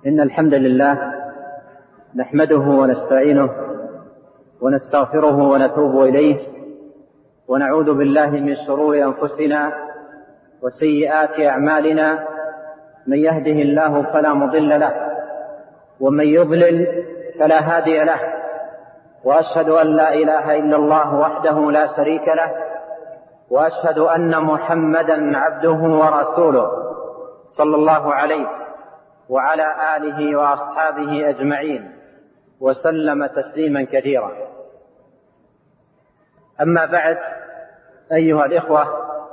إن الحمد لله نحمده ونستعينه ونستغفره ونتوب إليه ونعوذ بالله من شرور أنفسنا وسيئات أعمالنا. من يهده الله فلا مضل له ومن يضلل فلا هادي له، وأشهد أن لا إله إلا الله وحده لا شريك له، وأشهد أن محمدا عبده ورسوله صلى الله عليه وعلى آله وأصحابه أجمعين وسلم تسليما كثيرا. أما بعد، أيها الإخوة،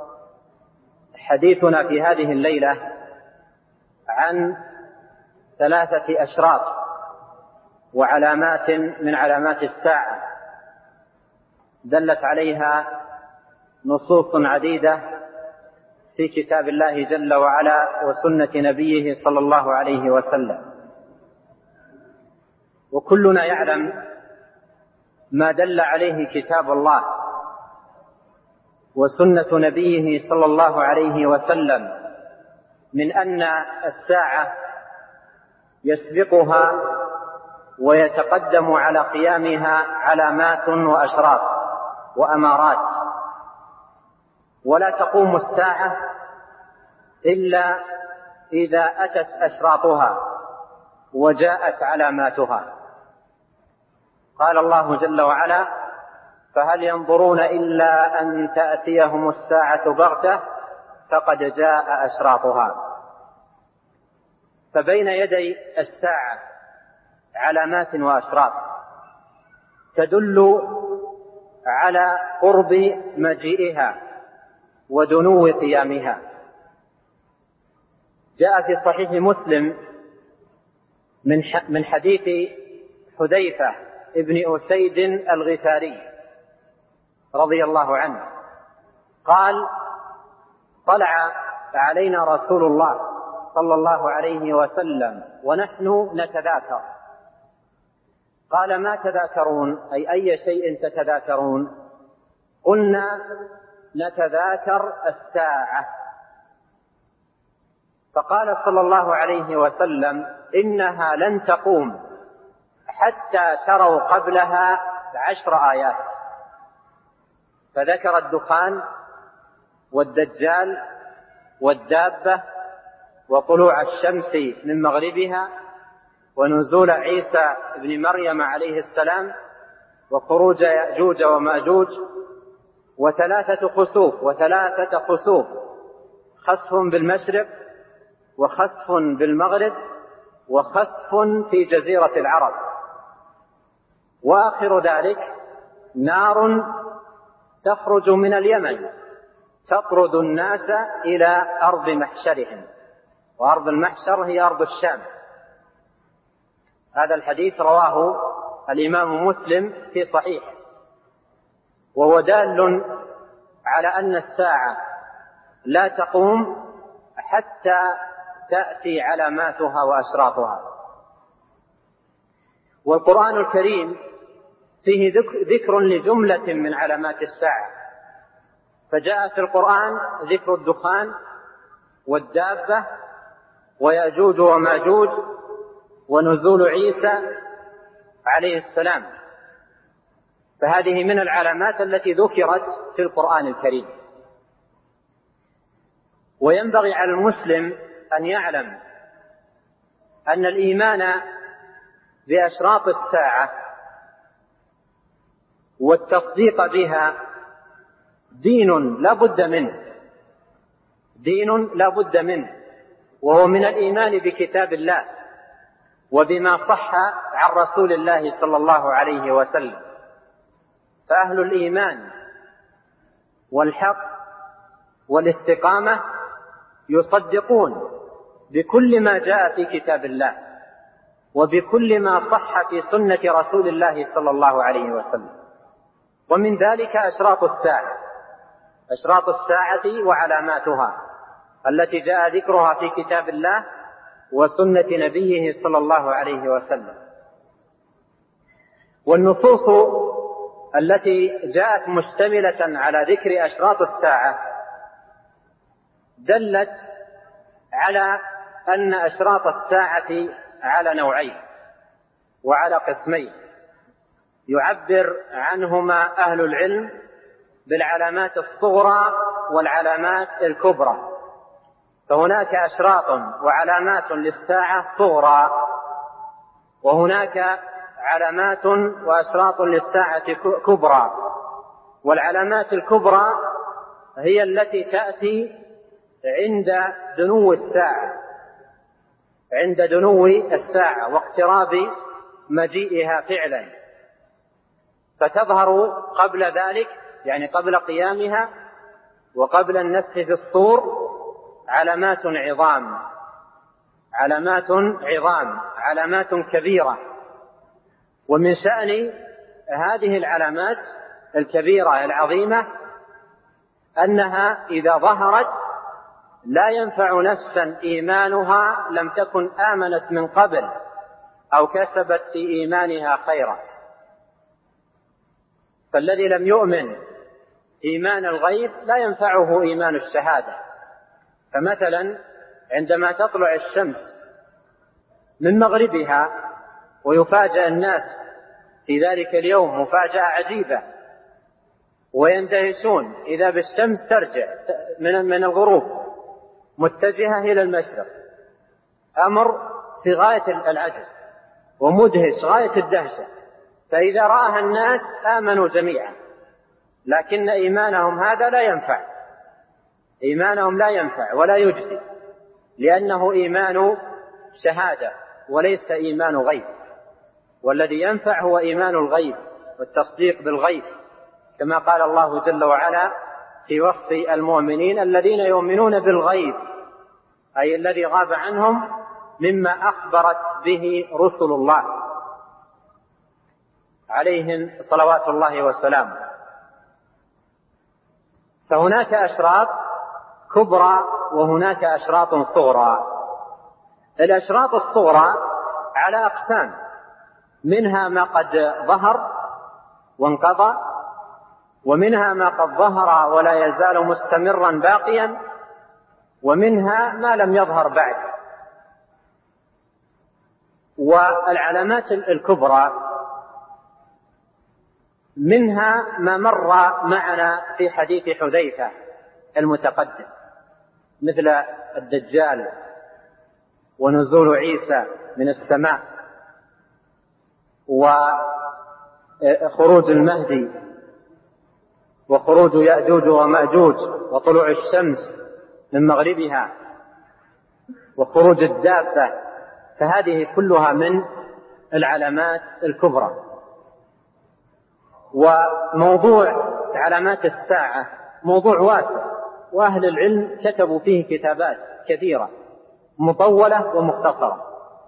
حديثنا في هذه الليلة عن 3 أشراط وعلامات من علامات الساعة دلت عليها نصوص عديدة في كتاب الله جل وعلا وسنة نبيه صلى الله عليه وسلم، وكلنا يعلم ما دل عليه كتاب الله وسنة نبيه صلى الله عليه وسلم من أن الساعة يسبقها ويتقدم على قيامها علامات وأشراط وأمارات، ولا تقوم الساعة إلا إذا أتت أشراطها وجاءت علاماتها. قال الله جل وعلا: فهل ينظرون إلا أن تأتيهم الساعة بغتة فقد جاء أشراطها. فبين يدي الساعة علامات وأشراط تدل على قرب مجيئها ودنو قيامها. جاء في صحيح مسلم من حديث حذيفة ابن أسيد الغفاري رضي الله عنه قال: طلع علينا رسول الله صلى الله عليه وسلم ونحن نتذاكر. قال: ما تذاكرون؟ أي شيء تتذاكرون؟ قلنا: نتذاكر الساعة. فقال صلى الله عليه وسلم: إنها لن تقوم حتى تروا قبلها 10 آيات. فذكر الدخان والدجال والدابة وطلوع الشمس من مغربها ونزول عيسى ابن مريم عليه السلام وخروج يأجوج ومأجوج و3 خسوف، خسف بالمشرق وخسف بالمغرب وخسف في جزيرة العرب، وآخر ذلك نار تخرج من اليمن تطرد الناس إلى أرض محشرهم، وأرض المحشر هي أرض الشام. هذا الحديث رواه الإمام مسلم في صحيحه، وهو دال على أن الساعة لا تقوم حتى تأتي علاماتها وأشراطها. والقرآن الكريم فيه ذكر لجملة من علامات الساعة، فجاء في القرآن ذكر الدخان والدابة ويأجوج وماجوج ونزول عيسى عليه السلام، فهذه من العلامات التي ذكرت في القرآن الكريم. وينبغي على المسلم أن يعلم أن الإيمان بأشراط الساعة والتصديق بها دين لا بد منه، وهو من الإيمان بكتاب الله وبما صح عن رسول الله صلى الله عليه وسلم. فأهل الإيمان والحق والاستقامة يصدقون بكل ما جاء في كتاب الله وبكل ما صح في سنة رسول الله صلى الله عليه وسلم. ومن ذلك أشراط الساعة وعلاماتها التي جاء ذكرها في كتاب الله وسنة نبيه صلى الله عليه وسلم. والنصوص التي جاءت مشتملة على ذكر أشراط الساعة دلت على أن أشراط الساعة على نوعين وعلى قسمين يعبر عنهما أهل العلم بالعلامات الصغرى والعلامات الكبرى. فهناك أشراط وعلامات للساعة صغرى، وهناك علامات وأشراط للساعة كبرى. والعلامات الكبرى هي التي تأتي عند دنو الساعة، عند دنو الساعة واقتراب مجيئها فعلا، فتظهر قبل ذلك يعني قبل قيامها وقبل النفخ في الصور علامات عظام، علامات كبيرة. ومن شأن هذه العلامات الكبيرة العظيمة أنها إذا ظهرت لا ينفع نفسا إيمانها لم تكن آمنت من قبل أو كسبت في إيمانها خيرا. فالذي لم يؤمن إيمان الغيب لا ينفعه إيمان الشهادة. فمثلا عندما تطلع الشمس من مغربها ويفاجأ الناس في ذلك اليوم مفاجأة عجيبة ويندهشون إذا بالشمس ترجع من الغروب متجهة إلى المشرق، أمر في غاية العجب ومدهش غاية الدهشة. فإذا رآها الناس آمنوا جميعا، لكن إيمانهم هذا لا ينفع، إيمانهم لا ينفع ولا يجزي، لأنه إيمان شهادة وليس إيمان غيب. والذي ينفع هو إيمان الغيب والتصديق بالغيب، كما قال الله جل وعلا في وصف المؤمنين الذين يؤمنون بالغيب، أي الذي غاب عنهم مما أخبرت به رسل الله عليهم صلوات الله وسلامه. فهناك أشراط كبرى وهناك أشراط صغرى. الأشراط الصغرى على أقسام، منها ما قد ظهر وانقضى، ومنها ما قد ظهر ولا يزال مستمرا باقيا، ومنها ما لم يظهر بعد. والعلامات الكبرى منها ما مر معنا في حديث حذيفة المتقدم، مثل الدجال ونزول عيسى من السماء وخروج المهدي وخروج يأجوج ومأجوج وطلوع الشمس من مغربها وخروج الدابة. فهذه كلها من العلامات الكبرى. وموضوع علامات الساعة موضوع واسع، وأهل العلم كتبوا فيه كتابات كثيرة مطولة ومختصرة.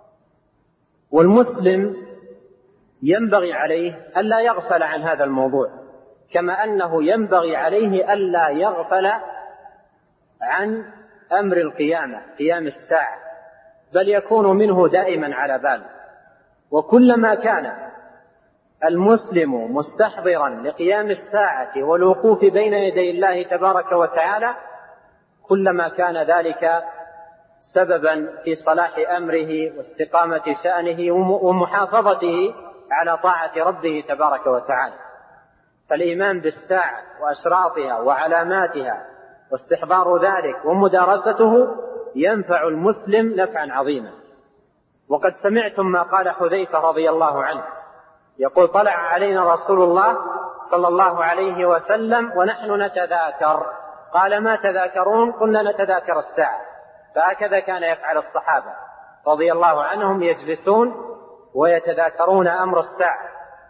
والمسلم ينبغي عليه ألا يغفل عن هذا الموضوع، كما أنه ينبغي عليه ألا يغفل عن أمر القيامة، قيام الساعة، بل يكون منه دائما على بال. وكلما كان المسلم مستحضرا لقيام الساعة والوقوف بين يدي الله تبارك وتعالى كلما كان ذلك سببا في صلاح أمره واستقامة شأنه ومحافظته على طاعة ربه تبارك وتعالى. فالإيمان بالساعة وأشراطها وعلاماتها واستحضار ذلك ومدارسته ينفع المسلم نفعا عظيما. وقد سمعتم ما قال حذيفة رضي الله عنه يقول: طلع علينا رسول الله صلى الله عليه وسلم ونحن نتذاكر. قال: ما تذاكرون؟ قلنا نتذاكر الساعة. فهكذا كان يفعل الصحابة رضي الله عنهم، يجلسون ويتذاكرون أمر الساعة.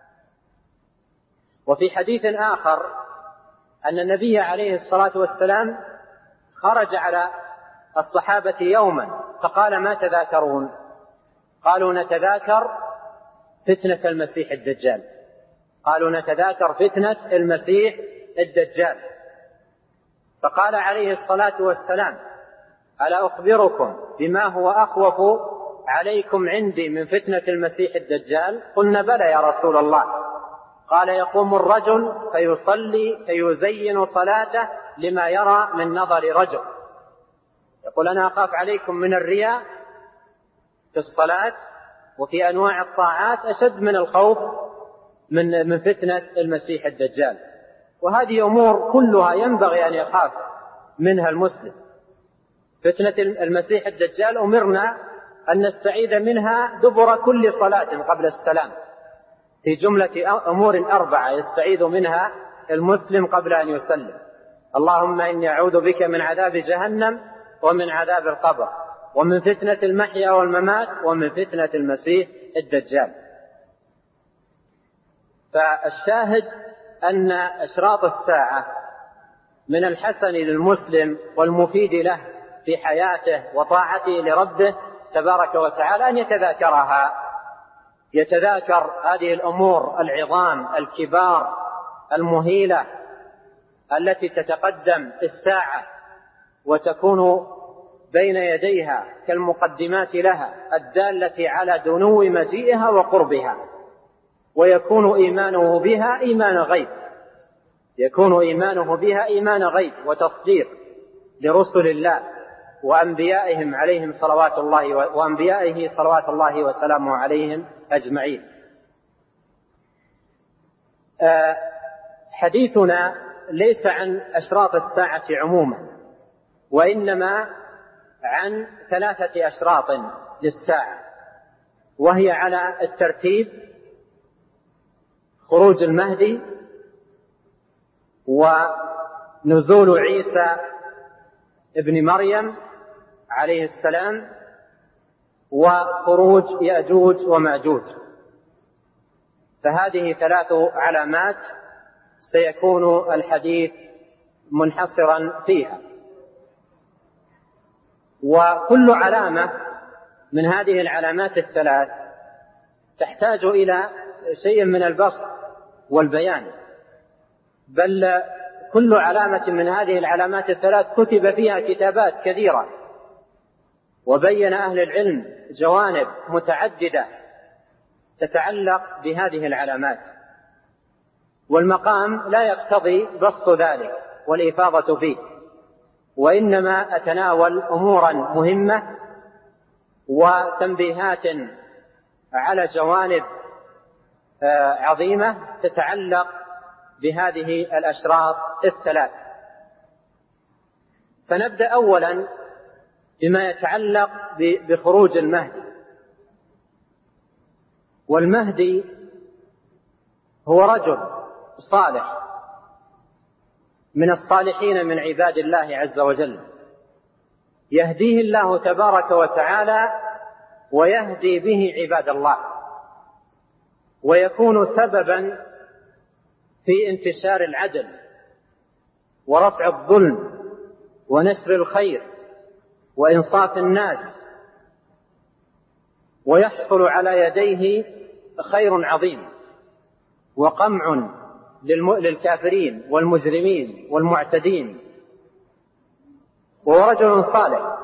وفي حديث آخر أن النبي عليه الصلاة والسلام خرج على الصحابة يوما فقال: ما تذاكرون؟ قالوا: نتذاكر فتنة المسيح الدجال. قالوا: نتذاكر فتنة المسيح الدجال. فقال عليه الصلاة والسلام: ألا أخبركم بما هو أخوف عليكم عندي من فتنة المسيح الدجال؟ قلنا: بلى يا رسول الله. قال: يقوم الرجل فيصلي فيزين صلاته لما يرى من نظر رجل. يقول: أنا أخاف عليكم من الرياء في الصلاة وفي أنواع الطاعات أشد من الخوف من فتنة المسيح الدجال. وهذه أمور كلها ينبغي أن يخاف منها المسلم. فتنة المسيح الدجال أمرنا أن نستعيذ منها دبر كل صلاة قبل السلام، في جملة أمور 4 يستعيذ منها المسلم قبل أن يسلم: اللهم إني أعوذ بك من عذاب جهنم ومن عذاب القبر ومن فتنة المحيا والممات ومن فتنة المسيح الدجال. فالشاهد أن أشراط الساعة من الحسن للمسلم والمفيد له في حياته وطاعته لربه تبارك وتعالى أن يتذاكرها، يتذاكر هذه الأمور العظام الكبار المهيلة التي تتقدم الساعة وتكون بين يديها كالمقدمات لها الدالة على دنو مجيئها وقربها، ويكون إيمانه بها إيمان غيب، يكون إيمانه بها إيمان غيب وتصديق لرسل الله وأنبيائهم عليهم صلوات الله وأنبيائه صلوات الله وسلامه عليهم أجمعين. حديثنا ليس عن أشراط الساعة عموما، وإنما عن 3 أشراط للساعة، وهي على الترتيب: خروج المهدي، ونزول عيسى ابن مريم عليه السلام، وخروج يأجوج ومأجوج. فهذه 3 علامات سيكون الحديث منحصرا فيها، وكل علامة من هذه العلامات ال3 تحتاج إلى شيء من البسط والبيان، بل كل علامة من هذه العلامات ال3 كتب فيها كتابات كثيرة، وبين أهل العلم جوانب متعددة تتعلق بهذه العلامات، والمقام لا يقتضي بسط ذلك والإفاضة فيه، وإنما أتناول أمورا مهمة وتنبيهات على جوانب عظيمة تتعلق بهذه الأشراط ال3. فنبدأ أولا بما يتعلق بخروج المهدي. والمهدي هو رجل صالح من الصالحين من عباد الله عز وجل، يهديه الله تبارك وتعالى ويهدي به عباد الله، ويكون سببا في انتشار العدل ورفع الظلم ونشر الخير وإنصاف الناس، ويحصل على يديه خير عظيم وقمع للكافرين والمجرمين والمعتدين. وهو رجل صالح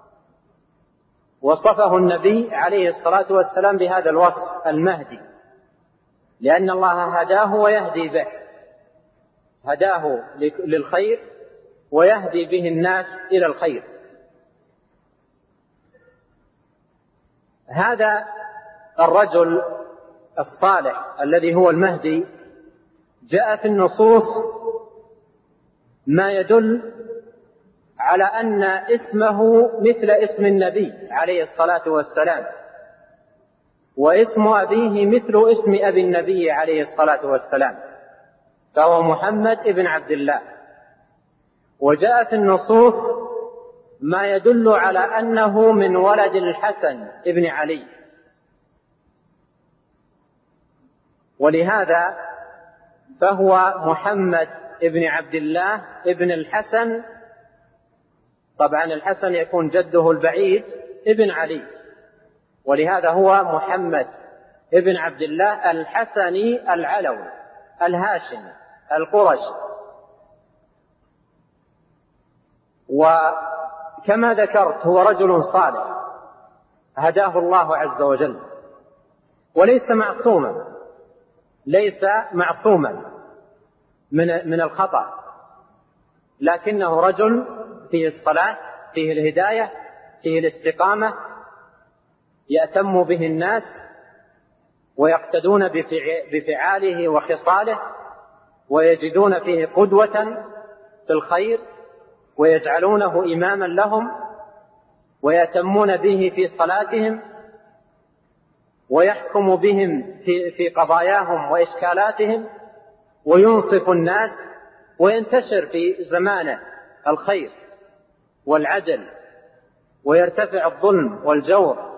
وصفه النبي عليه الصلاة والسلام بهذا الوصف: المهدي، لأن الله هداه ويهدي به، هداه للخير ويهدي به الناس إلى الخير. هذا الرجل الصالح الذي هو المهدي جاء في النصوص ما يدل على أن اسمه مثل اسم النبي عليه الصلاة والسلام، واسم أبيه مثل اسم أبي النبي عليه الصلاة والسلام، فهو محمد ابن عبد الله. وجاء في النصوص ما يدل على أنه من ولد الحسن ابن علي، ولهذا فهو محمد ابن عبد الله ابن الحسن. طبعا الحسن يكون جده البعيد ابن علي، ولهذا هو محمد ابن عبد الله الحسني العلوي الهاشمي القرشي. وكما ذكرت هو رجل صالح هداه الله عز وجل، وليس معصوما، ليس معصوما من الخطأ، لكنه رجل فيه الصلاح، فيه الهداية، فيه الاستقامة، يأتم به الناس ويقتدون بفعاله وخصاله، ويجدون فيه قدوة في الخير، ويجعلونه إماما لهم، ويأتمون به في صلاتهم، ويحكم بهم في قضاياهم وإشكالاتهم، وينصف الناس، وينتشر في زمانه الخير والعدل، ويرتفع الظلم والجور.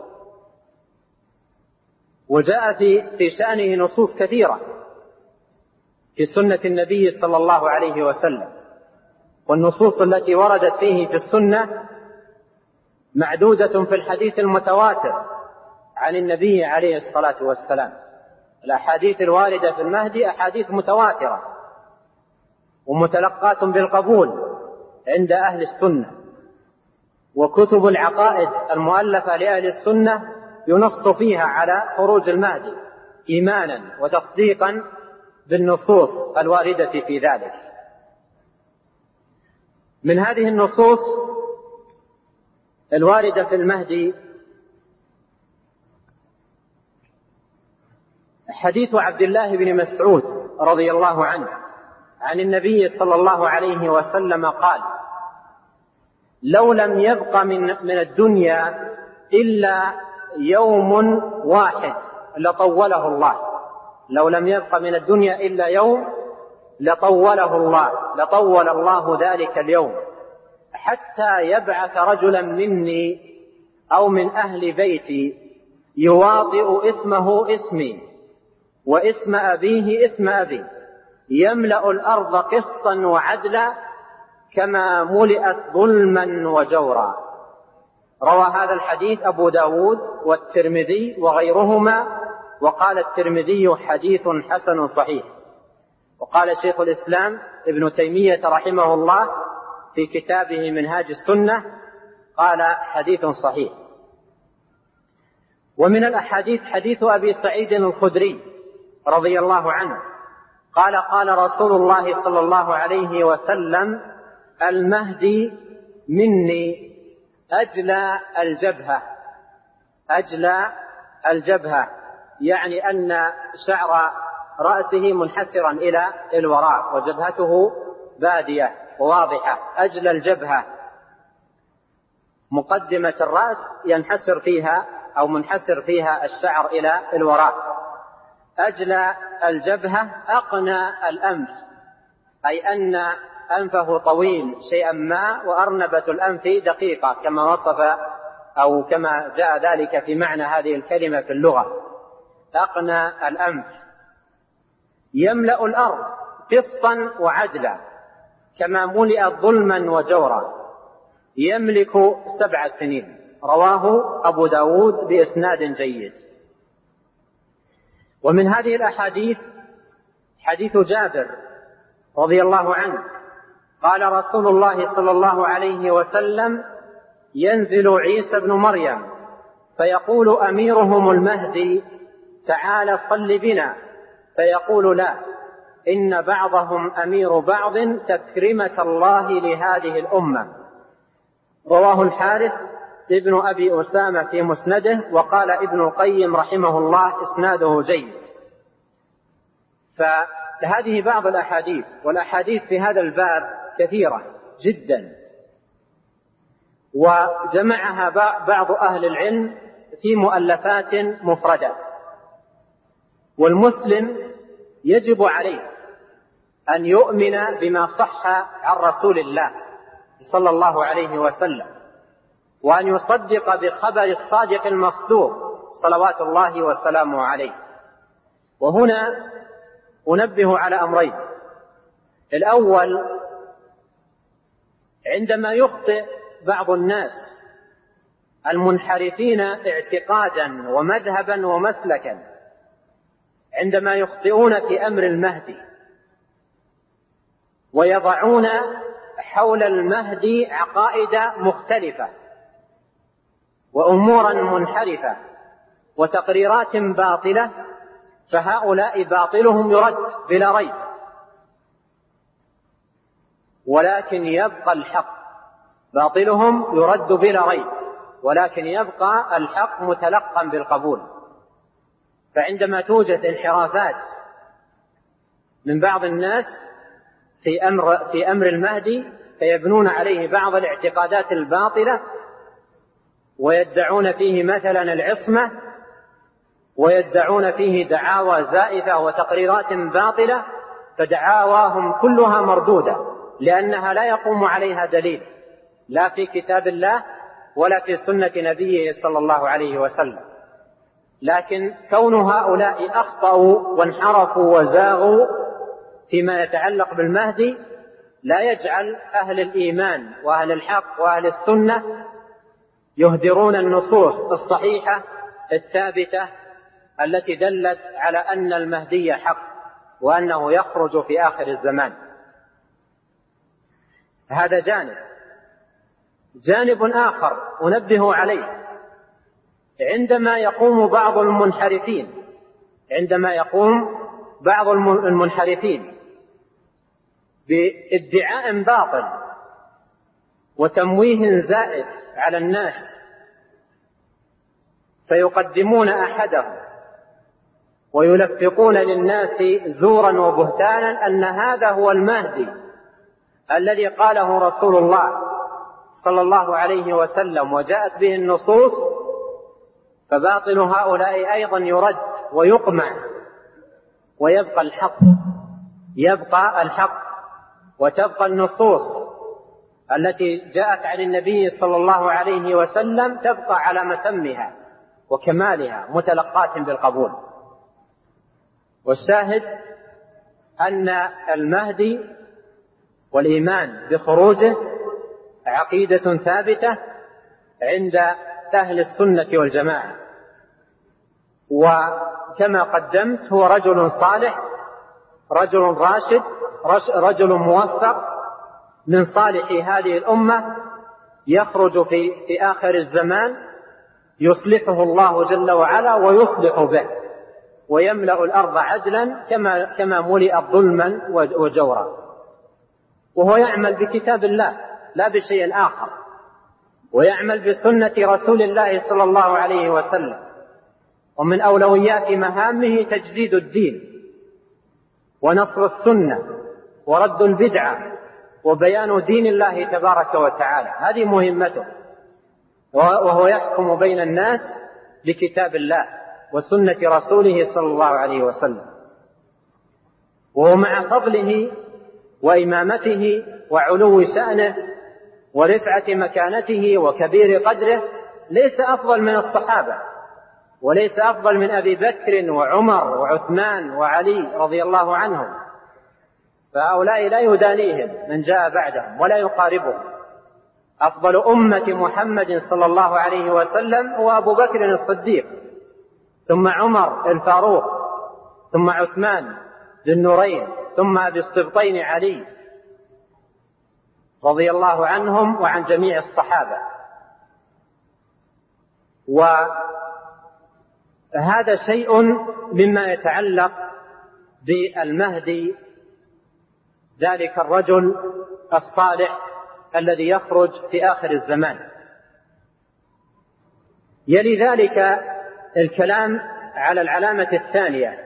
وجاء في شأنه نصوص كثيرة في سنة النبي صلى الله عليه وسلم، والنصوص التي وردت فيه في السنة معدودة في الحديث المتواتر عن النبي عليه الصلاة والسلام. الأحاديث الواردة في المهدي أحاديث متواترة ومتلقاة بالقبول عند أهل السنة، وكتب العقائد المؤلفة لأهل السنة ينص فيها على خروج المهدي إيمانا وتصديقا بالنصوص الواردة في ذلك. من هذه النصوص الواردة في المهدي حديث عبد الله بن مسعود رضي الله عنه عن النبي صلى الله عليه وسلم قال: لو لم يبق من الدنيا إلا يوم واحد لطوله الله. لو لم يبق من الدنيا إلا يوم لطوله الله، لطول الله ذلك اليوم، حتى يبعث رجلا مني أو من أهل بيتي يواطئ اسمه اسمي واسم أبيه اسم أبي، يملأ الأرض قسطا وعدلا كما ملئت ظلما وجورا. روى هذا الحديث أبو داود والترمذي وغيرهما، وقال الترمذي حديث حسن صحيح. وقال شيخ الإسلام ابن تيمية رحمه الله في كتابه منهاج السنة قال حديث صحيح. ومن الأحاديث حديث أبي سعيد الخدري رضي الله عنه قال: قال رسول الله صلى الله عليه وسلم: المهدي مني أجلى الجبهة. أجلى الجبهة يعني أن شعر رأسه منحسرا إلى الوراء وجبهته بادية وواضحة. أجلى الجبهة مقدمة الرأس ينحسر فيها أو منحسر فيها الشعر إلى الوراء. أجلى الجبهة أقنى الأنف، أي أن أنفه طويل شيئا ما، وأرنبة الأنف دقيقة كما وصف أو كما جاء ذلك في معنى هذه الكلمة في اللغة. أقنى الأنف، يملأ الأرض قسطا وعدلا كما ملئت ظلما وجورا، يملك 7 سنين. رواه أبو داود بإسناد جيد. ومن هذه الأحاديث حديث جابر رضي الله عنه قال: رسول الله صلى الله عليه وسلم: ينزل عيسى بن مريم فيقول أميرهم المهدي: تعال صل بنا، فيقول: لا، إن بعضهم أمير بعض تكرمة الله لهذه الأمة. رواه الحارث ابن أبي أسامة في مسنده، وقال ابن القيم رحمه الله إسناده جيد. فهذه بعض الأحاديث، والأحاديث في هذا الباب كثيرة جدا، وجمعها بعض أهل العلم في مؤلفات مفردة. والمسلم يجب عليه أن يؤمن بما صح عن رسول الله صلى الله عليه وسلم، وأن يصدق بخبر الصادق المصدوق صلوات الله وسلامه عليه. وهنا أنبه على أمرين: الأول، عندما يخطئ بعض الناس المنحرفين اعتقادا ومذهبا ومسلكا، عندما يخطئون في أمر المهدي ويضعون حول المهدي عقائد مختلفة وأمورا منحرفة وتقريرات باطلة، فهؤلاء باطلهم يرد بلا ريب، ولكن يبقى الحق. باطلهم يرد بلا ريب، ولكن يبقى الحق متلقا بالقبول. فعندما توجد انحرافات من بعض الناس في أمر المهدي فيبنون عليه بعض الاعتقادات الباطلة ويدعون فيه مثلا العصمة، ويدعون فيه دعاوى زائفة وتقريرات باطلة، فدعاواهم كلها مردودة لأنها لا يقوم عليها دليل لا في كتاب الله ولا في سنة نبيه صلى الله عليه وسلم. لكن كون هؤلاء أخطأوا وانحرفوا وزاغوا فيما يتعلق بالمهدي لا يجعل أهل الإيمان وأهل الحق وأهل السنة يهدرون النصوص الصحيحة الثابتة التي دلت على أن المهدي حق وأنه يخرج في آخر الزمان. هذا جانب آخر أنبه عليه. عندما يقوم بعض المنحرفين بادعاء باطل وتمويه زائف على الناس فيقدمون أحدهم ويلفقون للناس زورا وبهتانا أن هذا هو المهدي الذي قاله رسول الله صلى الله عليه وسلم وجاءت به النصوص، فباطل هؤلاء أيضا يرد ويقمع ويبقى الحق وتبقى النصوص التي جاءت عن النبي صلى الله عليه وسلم تبقى على متمها وكمالها متلقاة بالقبول. والشاهد أن المهدي والإيمان بخروجه عقيدة ثابتة عند أهل السنة والجماعة. وكما قدمت هو رجل صالح، رجل راشد، رجل موفق من صالح هذه الأمة يخرج في آخر الزمان يصلحه الله جل وعلا ويصلح به ويملأ الأرض عدلا كما ملئت ظلما وجورا. وهو يعمل بكتاب الله لا بشيء آخر، ويعمل بسنة رسول الله صلى الله عليه وسلم. ومن أولويات مهامه تجديد الدين ونصر السنة ورد البدعة وبيان دين الله تبارك وتعالى، هذه مهمته. وهو يحكم بين الناس بكتاب الله وسنة رسوله صلى الله عليه وسلم. وهو مع فضله وإمامته وعلو شأنه ورفعة مكانته وكبير قدره ليس أفضل من الصحابة، وليس أفضل من أبي بكر وعمر وعثمان وعلي رضي الله عنهم، فهؤلاء لا يدانيهم من جاء بعدهم ولا يقاربهم. أفضل أمة محمد صلى الله عليه وسلم هو أبو بكر الصديق، ثم عمر الفاروق، ثم عثمان ذو النورين، ثم أبي السبطين علي رضي الله عنهم وعن جميع الصحابة. وهذا شيء مما يتعلق بالمهدي، ذلك الرجل الصالح الذي يخرج في آخر الزمان. يلي ذلك الكلام على العلامة الثانية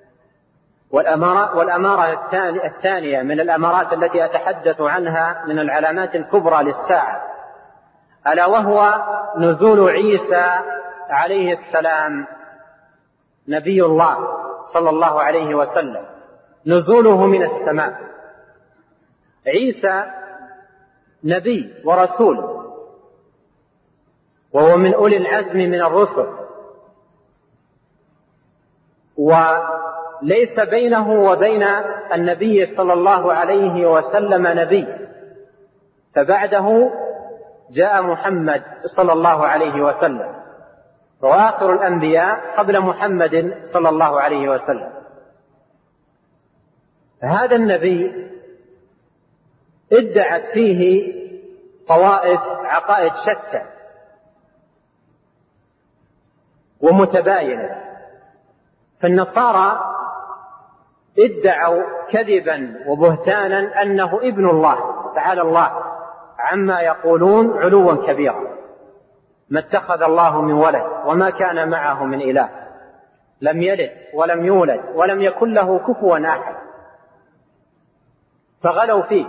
والأمارة الثانية من الأمارات التي أتحدث عنها من العلامات الكبرى للساعة، ألا وهو نزول عيسى عليه السلام نبي الله صلى الله عليه وسلم، نزوله من السماء. عيسى نبي ورسول، وهو من أولي العزم من الرسل، وليس بينه وبين النبي صلى الله عليه وسلم نبي، فبعده جاء محمد صلى الله عليه وسلم، وآخر الأنبياء قبل محمد صلى الله عليه وسلم. هذا النبي ادعت فيه طوائف عقائد شتى ومتباينة. فالنصارى ادعوا كذبا وبهتانا أنه ابن الله تعالى الله عما يقولون علوا كبيرا، ما اتخذ الله من ولد وما كان معه من إله، لم يلد ولم يولد ولم يكن له كفوا أحد، فغلوا فيه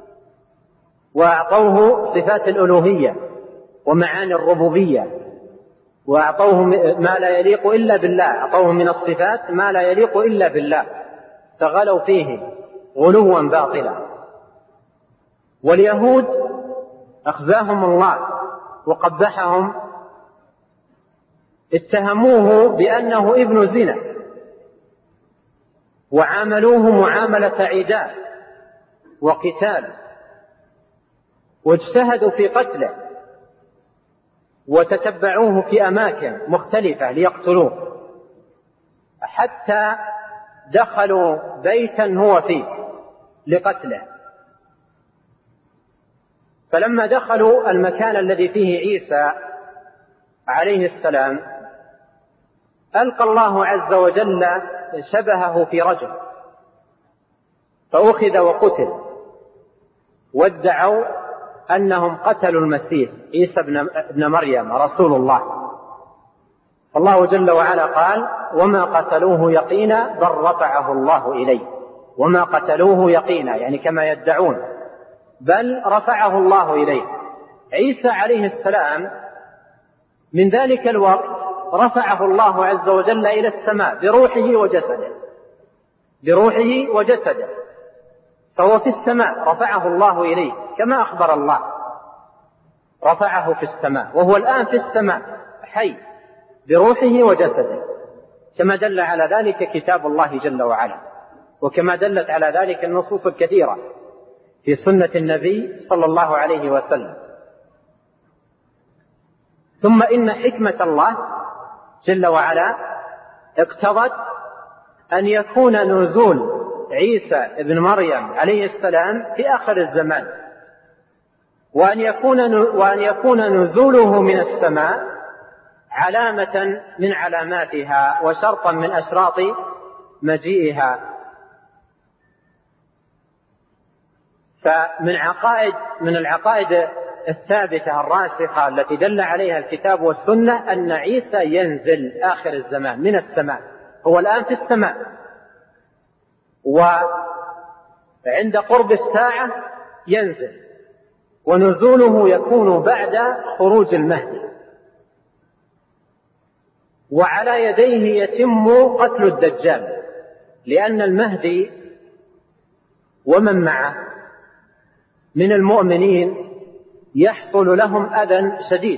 وأعطوه صفات الألوهية ومعاني الربوبية، وأعطوه ما لا يليق إلا بالله، أعطوه من الصفات ما لا يليق إلا بالله، فغلوا فيه غلوا باطلا. واليهود أخزاهم الله وقبحهم، اتهموه بأنه ابن زنا وعاملوه معاملة عداء وقتال، واجتهدوا في قتله وتتبعوه في أماكن مختلفة ليقتلوه، حتى دخلوا بيتا هو فيه لقتله. فلما دخلوا المكان الذي فيه عيسى عليه السلام ألقى الله عز وجل شبهه في رجل، فأخذ وقتل، وادعوا أنهم قتلوا المسيح عيسى ابن مريم رسول الله. فالله جل وعلا قال: وما قتلوه يقينا بل رفعه الله إليه. وما قتلوه يقينا يعني كما يدعون، بل رفعه الله إليه. عيسى عليه السلام من ذلك الوقت رفعه الله عز وجل إلى السماء بروحه وجسده، بروحه وجسده، فهو في السماء رفعه الله إليه كما أخبر الله، رفعه في السماء، وهو الآن في السماء حي بروحه وجسده، كما دل على ذلك كتاب الله جل وعلا، وكما دلت على ذلك النصوص الكثيرة في سنة النبي صلى الله عليه وسلم. ثم إن حكمة الله جل وعلا اقتضت أن يكون نزول عيسى ابن مريم عليه السلام في آخر الزمان، وأن يكون نزوله من السماء علامة من علاماتها وشرطا من أشراط مجيئها. فمن العقائد الثابتة الراسخة التي دل عليها الكتاب والسنة أن عيسى ينزل آخر الزمان من السماء، هو الآن في السماء، وعند قرب الساعة ينزل، ونزوله يكون بعد خروج المهدي، وعلى يديه يتم قتل الدجال، لأن المهدي ومن معه من المؤمنين يحصل لهم أذى شديد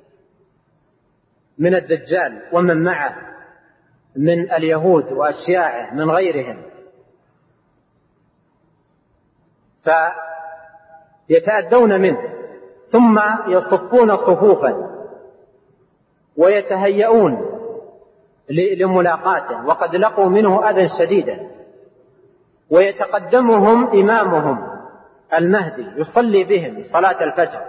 من الدجال ومن معه من اليهود وأشياعه من غيرهم، فيتأذون منه، ثم يصفون صفوفا ويتهيئون لملاقاته، وقد لقوا منه أذى شديدا، ويتقدمهم إمامهم المهدي يصلي بهم صلاة الفجر،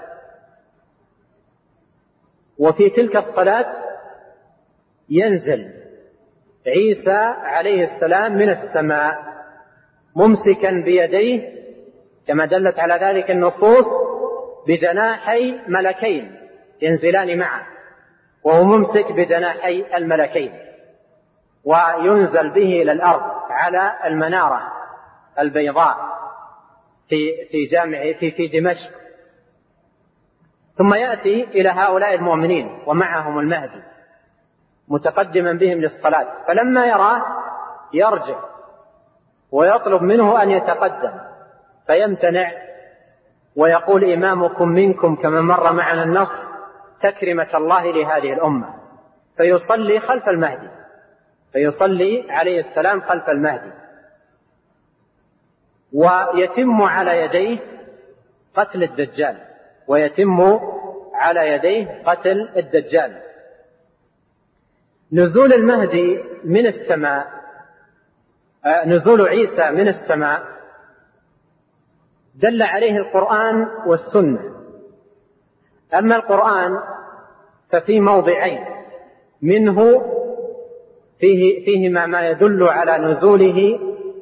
وفي تلك الصلاة ينزل عيسى عليه السلام من السماء ممسكا بيديه كما دلت على ذلك النصوص بجناحي ملكين ينزلان معه، وهو ممسك بجناحي الملكين، وينزل به إلى الأرض على المنارة البيضاء في جامع في دمشق، ثم يأتي إلى هؤلاء المؤمنين ومعهم المهدي متقدما بهم للصلاة، فلما يراه يرجع ويطلب منه أن يتقدم، فيمتنع ويقول: إمامكم منكم كما مر معنا النص تكرمة الله لهذه الأمة، فيصلي خلف المهدي، فيصلي عليه السلام خلف المهدي، ويتم على يديه قتل الدجال، ويتم على يديه قتل الدجال. نزول المهدي من السماء، نزول عيسى من السماء دل عليه القرآن والسنة. أما القرآن ففي موضعين منه فيهما ما يدل على نزوله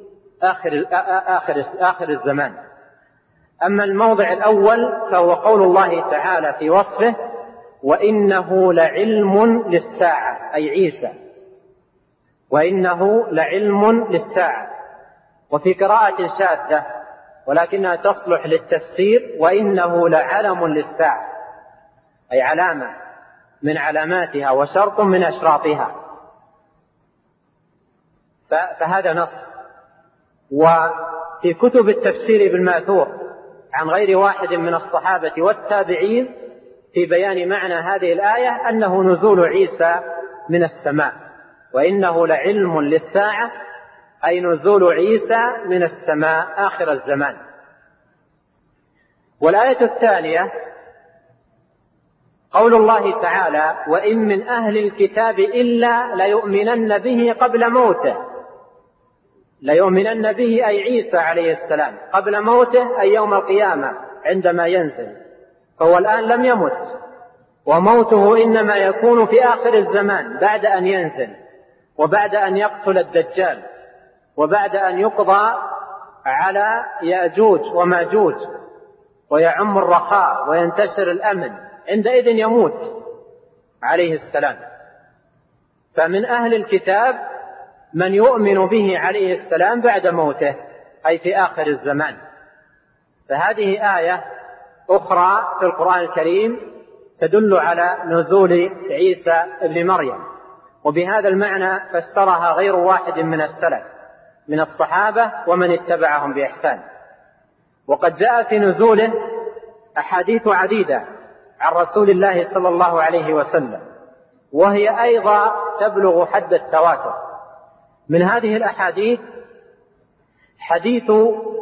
آخر الزمان. أما الموضع الأول فهو قول الله تعالى في وصفه: وإنه لعلم للساعة، أي عيسى، وإنه لعلم للساعة. وفي قراءة شاذة ولكنها تصلح للتفسير: وإنه لعلم للساعة، أي علامة من علاماتها وشرط من أشراطها. فهذا نص. وفي كتب التفسير بالماثور عن غير واحد من الصحابة والتابعين في بيان معنى هذه الآية أنه نزول عيسى من السماء، وإنه لعلم للساعة، أي نزول عيسى من السماء آخر الزمان. والآية الثانية قول الله تعالى: وإن من أهل الكتاب إلا ليؤمنن به قبل موته. ليؤمنن به أي عيسى عليه السلام قبل موته، أي يوم القيامة عندما ينزل. فهو الآن لم يمت، وموته إنما يكون في آخر الزمان بعد أن ينزل، وبعد أن يقتل الدجال، وبعد أن يقضى على يأجوج وماجوج ويعم الرخاء وينتشر الأمن، عندئذ يموت عليه السلام. فمن أهل الكتاب من يؤمن به عليه السلام بعد موته، أي في آخر الزمان. فهذه آية أخرى في القرآن الكريم تدل على نزول عيسى ابن مريم، وبهذا المعنى فسرها غير واحد من السلف من الصحابة ومن اتبعهم بإحسان. وقد جاء في نزوله أحاديث عديدة عن رسول الله صلى الله عليه وسلم، وهي أيضا تبلغ حد التواتر. من هذه الأحاديث حديث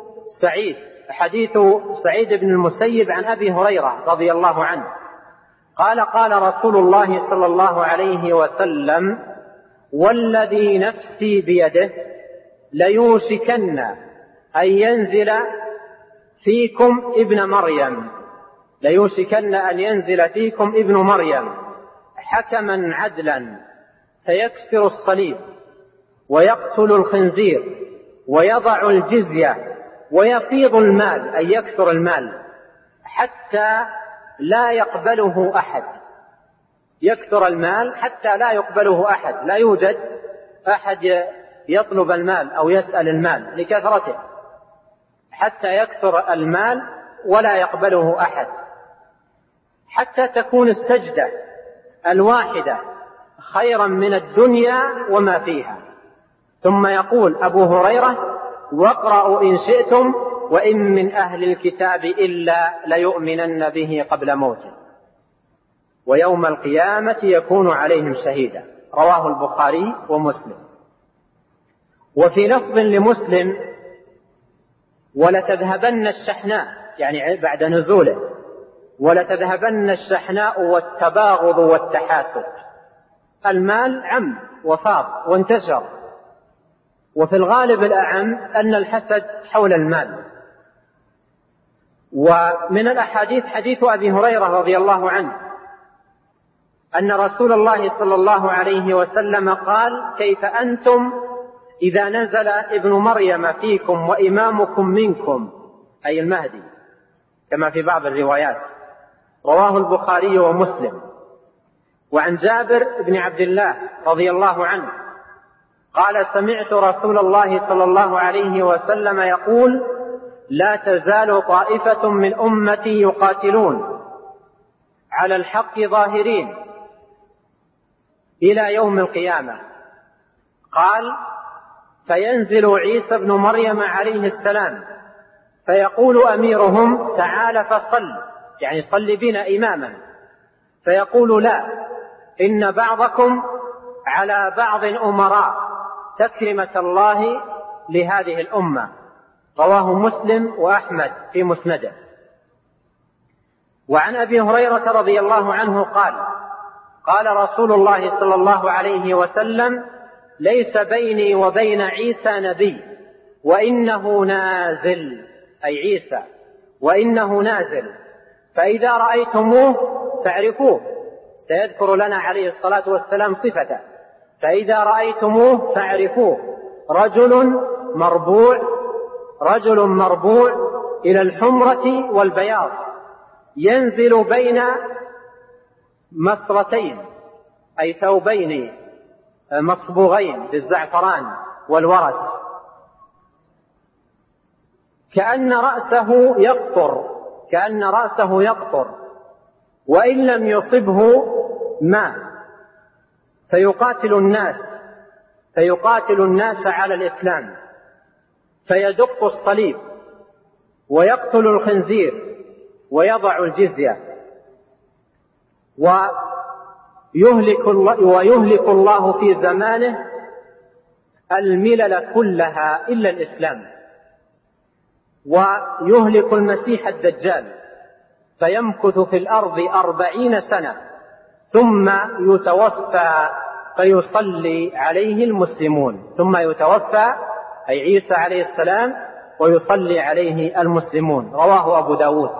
سعيد بن المسيب عن أبي هريرة رضي الله عنه قال: قال رسول الله صلى الله عليه وسلم: والذي نفسي بيده ليوشكن أن ينزل فيكم ابن مريم، ليوشكن أن ينزل فيكم ابن مريم حكما عدلا فيكسر الصليب ويقتل الخنزير ويضع الجزية ويفيض المال، أي يكثر المال، حتى لا يقبله أحد. يكثر المال حتى لا يقبله أحد، لا يوجد أحد يطلب المال أو يسأل المال لكثرته، حتى يكثر المال ولا يقبله أحد، حتى تكون السجدة الواحدة خيرا من الدنيا وما فيها. ثم يقول أبو هريرة: واقرأوا إن شئتم وإن من أهل الكتاب إلا ليؤمنن به قبل موته ويوم القيامة يكون عليهم شهيدا. رواه البخاري ومسلم. وفي لفظ لمسلم: ولتذهبن الشحناء، يعني بعد نزوله، ولتذهبن الشحناء والتباغض والتحاسد. المال عم وفاض وانتشر، وفي الغالب الأعم أن الحسد حول المال. ومن الأحاديث حديث أبي هريرة رضي الله عنه أن رسول الله صلى الله عليه وسلم قال: كيف أنتم إذا نزل ابن مريم فيكم وإمامكم منكم، أي المهدي، كما في بعض الروايات. رواه البخاري ومسلم. وعن جابر بن عبد الله رضي الله عنه قال: سمعت رسول الله صلى الله عليه وسلم يقول: لا تزال طائفة من أمتي يقاتلون على الحق ظاهرين إلى يوم القيامة. قال: فينزل عيسى بن مريم عليه السلام فيقول أميرهم: تعال فصل، يعني صل بنا إماما. فيقول: لا، إن بعضكم على بعض أمراء، تكرمة الله لهذه الأمة. رواه مسلم وأحمد في مسنده. وعن أبي هريرة رضي الله عنه قال: قال رسول الله صلى الله عليه وسلم: ليس بيني وبين عيسى نبي وإنه نازل، أي عيسى، وإنه نازل، فإذا رأيتموه فاعرفوه. سيذكر لنا عليه الصلاة والسلام صفته: فإذا رأيتموه فاعرفوه، رجل مربوع إلى الحمرة والبياض، ينزل بين مسرتين أي ثوبين مصبوغين بالزعفران والورس، كأن رأسه يقطر وإن لم يصبه ماء، فيقاتل الناس على الإسلام، فيدق الصليب ويقتل الخنزير ويضع الجزية، ويهلك الله في زمانه الملل كلها إلا الإسلام، ويهلك المسيح الدجال فيمكث في الأرض 40 سنة ثم يتوفى فيصلي عليه المسلمون، ثم يتوفى أي عيسى عليه السلام ويصلي عليه المسلمون. رواه أبو داود.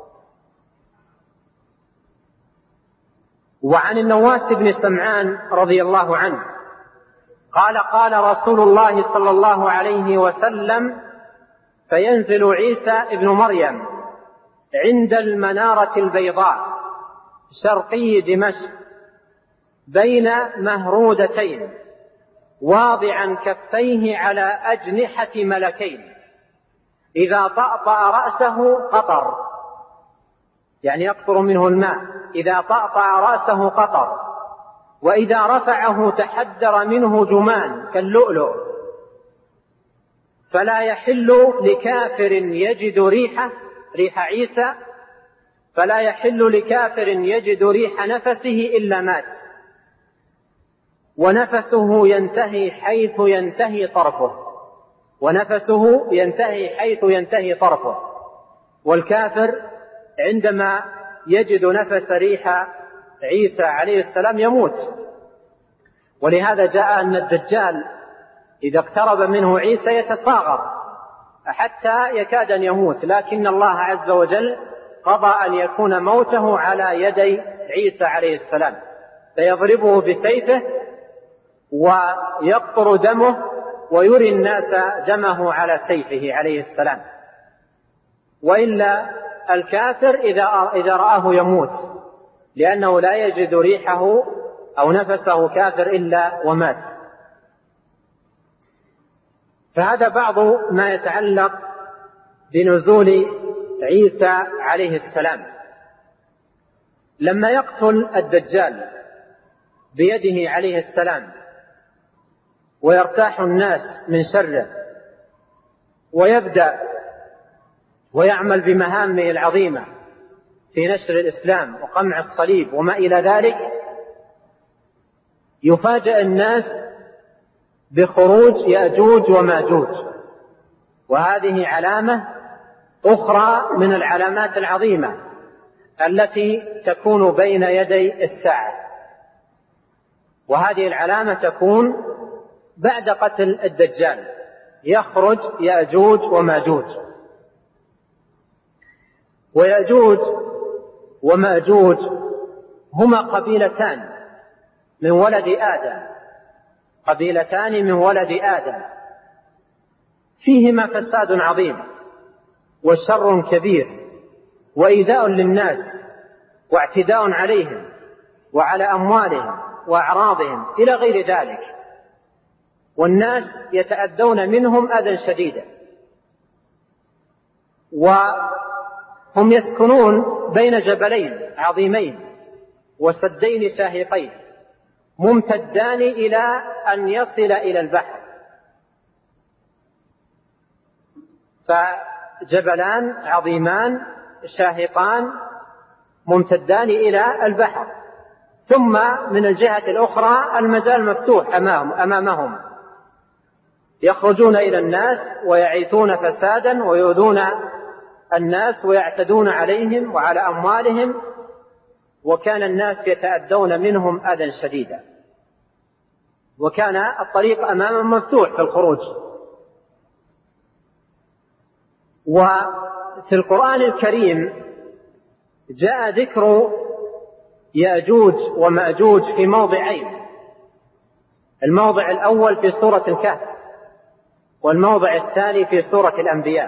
وعن النواس بن سمعان رضي الله عنه قال: قال رسول الله صلى الله عليه وسلم: فينزل عيسى ابن مريم عند المنارة البيضاء شرقي دمشق بين مهرودتين واضعا كفيه على أجنحة ملكين، إذا طأطأ رأسه قطر، يعني يقطر منه الماء، إذا طأطأ رأسه قطر، وإذا رفعه تحدر منه جمان كاللؤلؤ، فلا يحل لكافر يجد ريح عيسى، فلا يحل لكافر يجد ريح نفسه إلا مات، ونفسه ينتهي حيث ينتهي طرفه، والكافر عندما يجد نفس ريح عيسى عليه السلام يموت. ولهذا جاء أن الدجال إذا اقترب منه عيسى يتصاغر حتى يكاد أن يموت، لكن الله عز وجل قضى أن يكون موته على يدي عيسى عليه السلام، فيضربه بسيفه ويقطر دمه ويري الناس دمه على سيفه عليه السلام. وإلا الكافر إذا رآه يموت، لأنه لا يجد ريحه أو نفسه كافر إلا ومات. فهذا بعض ما يتعلق بنزول عيسى عليه السلام. لما يقتل الدجال بيده عليه السلام ويرتاح الناس من شره ويبدأ ويعمل بمهامه العظيمة في نشر الإسلام وقمع الصليب وما إلى ذلك، يفاجأ الناس بخروج يأجوج وماجوج، وهذه علامة أخرى من العلامات العظيمة التي تكون بين يدي الساعة. وهذه العلامة تكون بعد قتل الدجال، يخرج يأجوج وماجوج. ويأجوج وماجوج هما قبيلتان من ولد آدم، فيهما فساد عظيم وشر كبير وإيذاء للناس واعتداء عليهم وعلى أموالهم وأعراضهم إلى غير ذلك، والناس يتأذون منهم أذى شديدا. وهم يسكنون بين جبلين عظيمين وسدين شاهقين ممتدان إلى أن يصل إلى البحر، فجبلان عظيمان شاهقان ممتدان إلى البحر، ثم من الجهة الأخرى المجال مفتوح أمامهم، يخرجون إلى الناس ويعيثون فسادا ويؤذون الناس ويعتدون عليهم وعلى أموالهم، وكان الناس يتأذون منهم أذى شديدا، وكان الطريق أمامهم مفتوح في الخروج. وفي القرآن الكريم جاء ذكر يأجوج ومأجوج في موضعين: الموضع الأول في سورة الكهف، والموضع الثاني في سورة الأنبياء.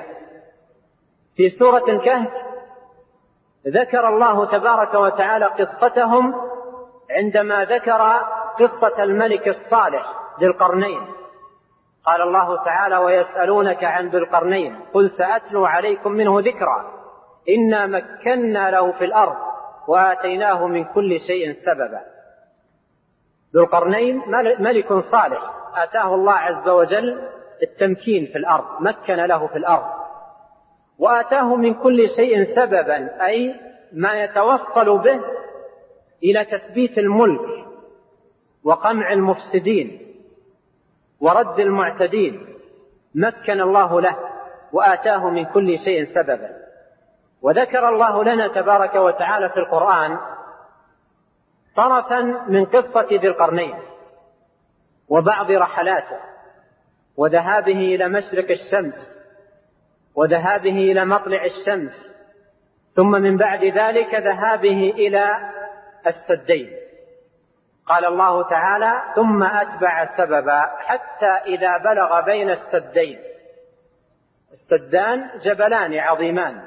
في سورة الكهف ذكر الله تبارك وتعالى قصتهم عندما ذكر قصة الملك الصالح ذي القرنين. قال الله تعالى: ويسألونك عن ذي القرنين قل سأتلو عليكم منه ذكرا إنا مكنا له في الأرض وآتيناه من كل شيء سببا. ذو القرنين ملك صالح آتاه الله عز وجل التمكين في الأرض، مكن له في الأرض، وآتاه من كل شيء سببا، أي ما يتوصل به إلى تثبيت الملك وقمع المفسدين ورد المعتدين، مكن الله له وآتاه من كل شيء سببا. وذكر الله لنا تبارك وتعالى في القرآن طرفا من قصة ذي القرنين وبعض رحلاته وذهابه إلى مشرق الشمس وذهابه إلى مطلع الشمس، ثم من بعد ذلك ذهابه إلى السدين. قال الله تعالى: ثم أتبع سببا حتى إذا بلغ بين السدين. السدان جبلان عظيمان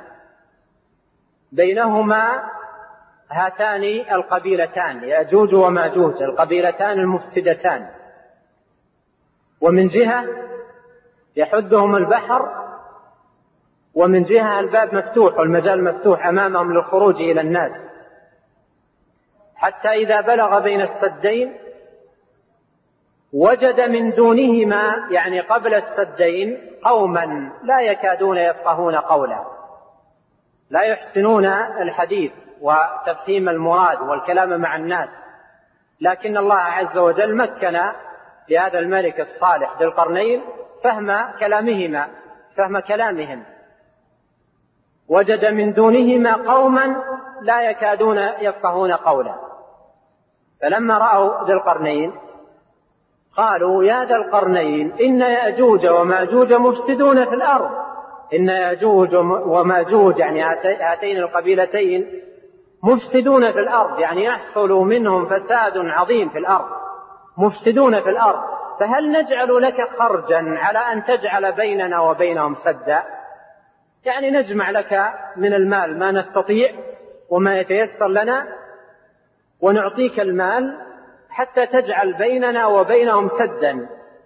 بينهما هاتان القبيلتان يأجوج وماجوج، القبيلتان المفسدتان، ومن جهة يحدهم البحر، ومن جهة الباب مفتوح والمجال مفتوح أمامهم للخروج إلى الناس. حتى إذا بلغ بين السدين وجد من دونهما، يعني قبل السدين، قوما لا يكادون يفقهون قولا، لا يحسنون الحديث وتفهيم المراد والكلام مع الناس، لكن الله عز وجل مكن لهذا الملك الصالح ذي القرنين فهم كلامهم. وجد من دونهما قوما لا يكادون يفقهون قولا، فلما رأوا ذي القرنين قالوا: يا ذا القرنين إن يأجوج وماجوج مفسدون في الأرض. إن يأجوج وماجوج يعني هاتين القبيلتين مفسدون في الأرض، يعني يحصل منهم فساد عظيم في الأرض، مفسدون في الأرض، فهل نجعل لك خرجا على أن تجعل بيننا وبينهم سدا؟ يعني نجمع لك من المال ما نستطيع وما يتيسر لنا ونعطيك المال حتى تجعل بيننا وبينهم سدا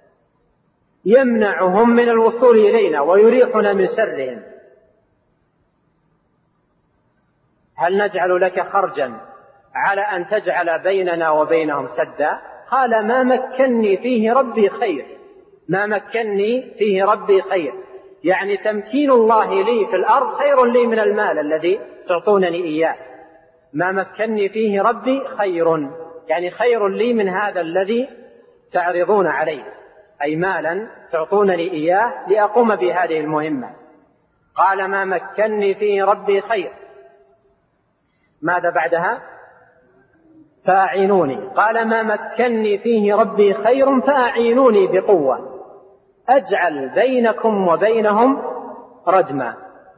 يمنعهم من الوصول إلينا ويريحنا من شرهم. هل نجعل لك خرجا على أن تجعل بيننا وبينهم سدا؟ قال: ما مكنني فيه ربي خير. ما مكنني فيه ربي خير، يعني تمكين الله لي في الأرض خير لي من المال الذي تعطونني إياه. ما مكنني فيه ربي خير، يعني خير لي من هذا الذي تعرضون عليه، أي مالا تعطونني إياه لأقوم بهذه المهمة. قال: ما مكنني فيه ربي خير. ماذا بعدها؟ فأعينوني. قال: ما مكنني فيه ربي خير فأعينوني بقوة أجعل بينكم وبينهم ردما.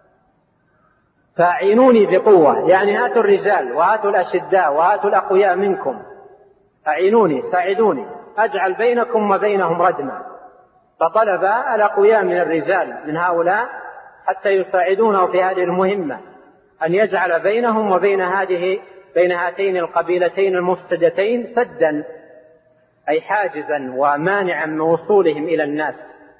فأعينوني بقوة، يعني هاتوا الرجال وهاتوا الأشداء وهاتوا الأقوياء منكم، أعينوني، ساعدوني، أجعل بينكم وبينهم ردما. فطلب الأقوياء من الرجال من هؤلاء حتى يساعدونه في هذه المهمة، أن يجعل بينهم وبين هاتين القبيلتين المفسدتين سدا، أي حاجزا ومانعا من وصولهم إلى الناس.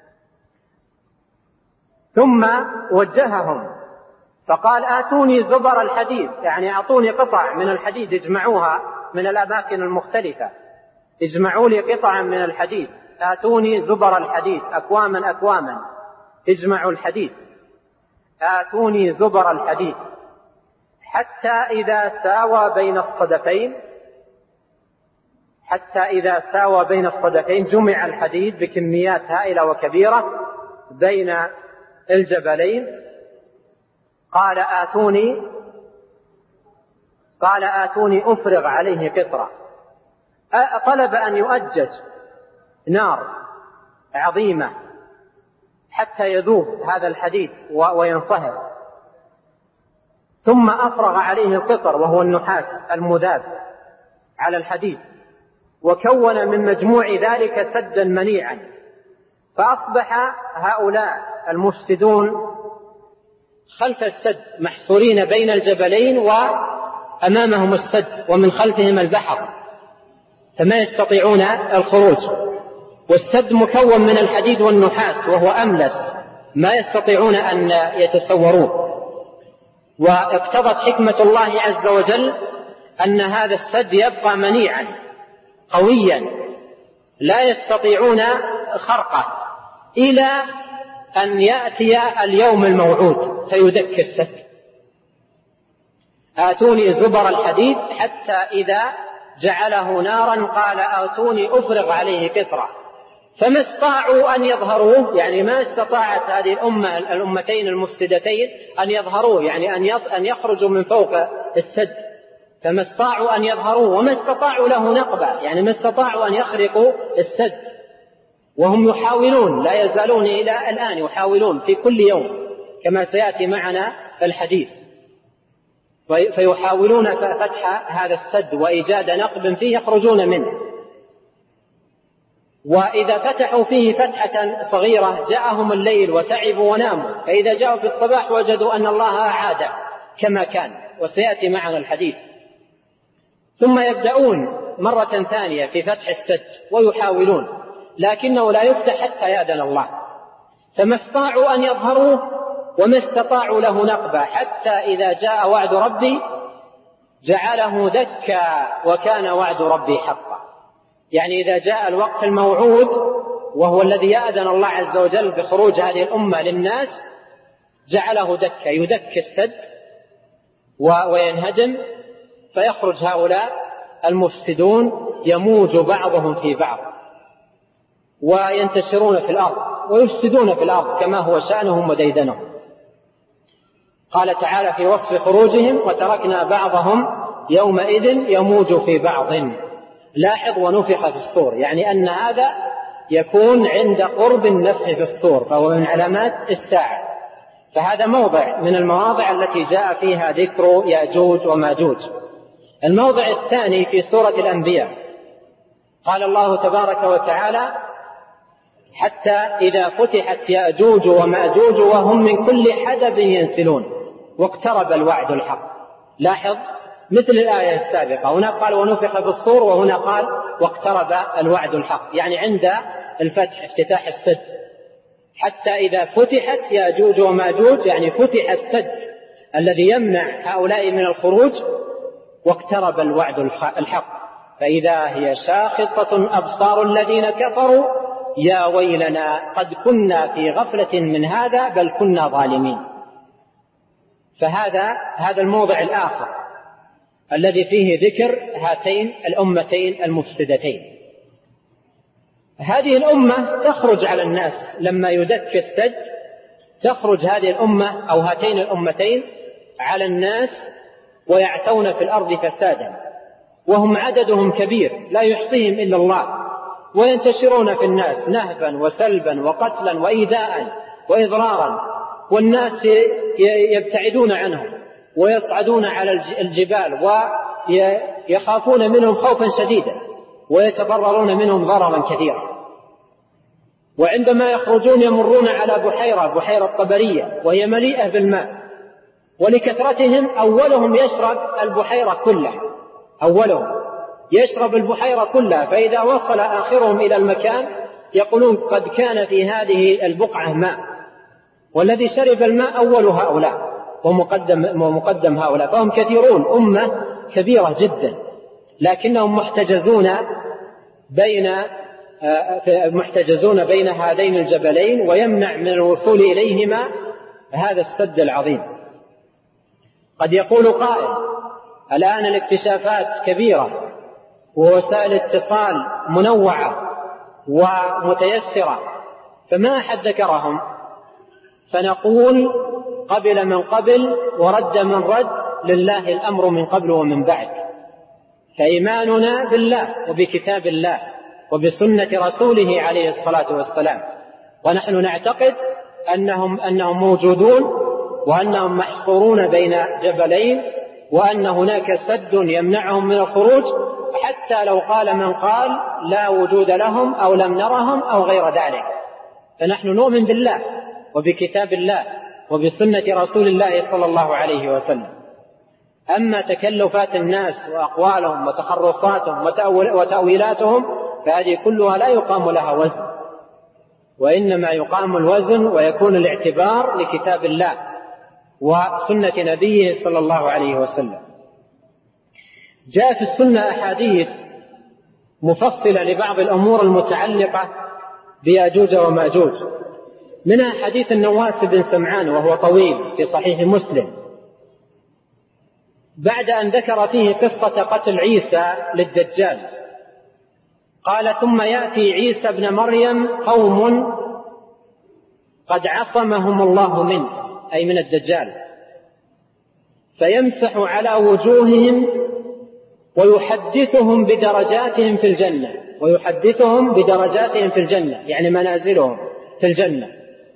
ثم وجههم فقال: آتوني زبر الحديد، يعني أعطوني قطع من الحديد اجمعوها من الأماكن المختلفة، اجمعوا لي قطعا من الحديد. آتوني زبر الحديد، أكواما أكواما، اجمعوا الحديد. آتوني زبر الحديد حتى إذا ساوى بين الصدفين جمع الحديد بكميات هائلة وكبيرة بين الجبلين. قال: آتوني أفرغ عليه قطرة. طلب أن يؤجج نار عظيمة حتى يذوب هذا الحديد وينصهر، ثم أفرغ عليه القطر وهو النحاس المذاب على الحديد، وكون من مجموع ذلك سدا منيعا. فأصبح هؤلاء المفسدون خلف السد محصورين بين الجبلين، وأمامهم السد ومن خلفهم البحر، فما يستطيعون الخروج. والسد مكون من الحديد والنحاس وهو أملس ما يستطيعون أن يتسوروه. واقتضت حكمة الله عز وجل أن هذا السد يبقى منيعا قويا لا يستطيعون خرقه إلى أن يأتي اليوم الموعود فيدك السد. آتوني زبر الحديد حتى إذا جعله نارا قال آتوني أفرغ عليه قطرة، فما استطاعوا أن يظهروه، يعني ما استطاعت هذه الأمتين المفسدتين أن يظهروه، يعني أن يخرجوا من فوق السد، فما استطاعوا أن يظهروه وما استطاعوا له نقبة، يعني ما استطاعوا أن يخرقوا السد، وهم يحاولون لا يزالون إلى الآن يحاولون في كل يوم كما سيأتي معنا الحديث، فيحاولون فتح هذا السد وإيجاد نقب فيه يخرجون منه. وإذا فتحوا فيه فتحة صغيرة جاءهم الليل وتعبوا وناموا، فإذا جاءوا في الصباح وجدوا أن الله أعاد كما كان، وسيأتي معنا الحديث. ثم يبدأون مرة ثانية في فتح السد ويحاولون، لكنه لا يفتح حتى يأذن الله، فما استطاعوا أن يظهروه وما استطاعوا له نقبة، حتى إذا جاء وعد ربي جعله دكا وكان وعد ربي حقا. يعني إذا جاء الوقت الموعود وهو الذي يأذن الله عز وجل بخروج هذه الأمة للناس جعله دكا، يدك السد وينهدم، فيخرج هؤلاء المفسدون يموج بعضهم في بعض وينتشرون في الأرض ويفسدون في الأرض كما هو شأنهم وديدنهم. قال تعالى في وصف خروجهم وتركنا بعضهم يومئذ يموج في بعض. لاحظ ونفخ في الصور، يعني أن هذا يكون عند قرب النفخ في الصور، فهو من علامات الساعة. فهذا موضع من المواضع التي جاء فيها ذكر يأجوج وماجوج. الموضع الثاني في سورة الأنبياء قال الله تبارك وتعالى حتى إذا فتحت يأجوج وماجوج وهم من كل حدب ينسلون واقترب الوعد الحق. لاحظ مثل الآية السابقة، هنا قال ونفخ في الصور وهنا قال واقترب الوعد الحق، يعني عند الفتح افتتاح السد. حتى إذا فتحت يأجوج وماجوج يعني فتح السد الذي يمنع هؤلاء من الخروج، واقترب الوعد الحق فإذا هي شاخصة أبصار الذين كفروا يا ويلنا قد كنا في غفلة من هذا بل كنا ظالمين. فهذا الموضع الآخر الذي فيه ذكر هاتين الأمتين المفسدتين. هذه الأمة تخرج على الناس لما يدك السد، تخرج هذه الأمة أو هاتين الأمتين على الناس ويعتون في الأرض فسادا، وهم عددهم كبير لا يحصيهم إلا الله، وينتشرون في الناس نهبا وسلبا وقتلا وإيذاء وإضرارا، والناس يبتعدون عنهم ويصعدون على الجبال ويخافون منهم خوفا شديدا ويتضررون منهم ضررا كثيرا. وعندما يخرجون يمرون على بحيرة طبرية وهي مليئة بالماء، ولكثرتهم أولهم يشرب البحيرة كلها، أولهم يشرب البحيرة كلها، فإذا وصل آخرهم إلى المكان يقولون قد كان في هذه البقعة ماء، والذي شرب الماء أول هؤلاء ومقدم هؤلاء، فهم كثيرون، أمة كبيرة جدا، لكنهم محتجزون بين هذين الجبلين، ويمنع من الوصول إليهما هذا السد العظيم. قد يقول قائل الآن الاكتشافات كبيرة ووسائل اتصال منوعة ومتيسرة، فما أحد ذكرهم، فنقول قبل من قبل ورد من رد، لله الأمر من قبل ومن بعد. فإيماننا بالله وبكتاب الله وبسنة رسوله عليه الصلاة والسلام، ونحن نعتقد أنهم موجودون وأنهم محصورون بين جبلين، وأن هناك سد يمنعهم من الخروج، حتى لو قال من قال لا وجود لهم أو لم نرهم أو غير ذلك. فنحن نؤمن بالله وبكتاب الله وبسنة رسول الله صلى الله عليه وسلم. أما تكلفات الناس وأقوالهم وتخرصاتهم وتأويلاتهم فهذه كلها لا يقام لها وزن، وإنما يقام الوزن ويكون الاعتبار لكتاب الله وسنة نبيه صلى الله عليه وسلم. جاء في السنة أحاديث مفصلة لبعض الأمور المتعلقة بياجوج وماجوج، منها حديث النواس بن سمعان وهو طويل في صحيح مسلم، بعد أن ذكر فيه قصة قتل عيسى للدجال قال: ثم يأتي عيسى ابن مريم قوم قد عصمهم الله منه، أي من الدجال، فيمسح على وجوههم ويحدثهم بدرجاتهم في الجنة، ويحدثهم بدرجاتهم في الجنة يعني منازلهم في الجنة.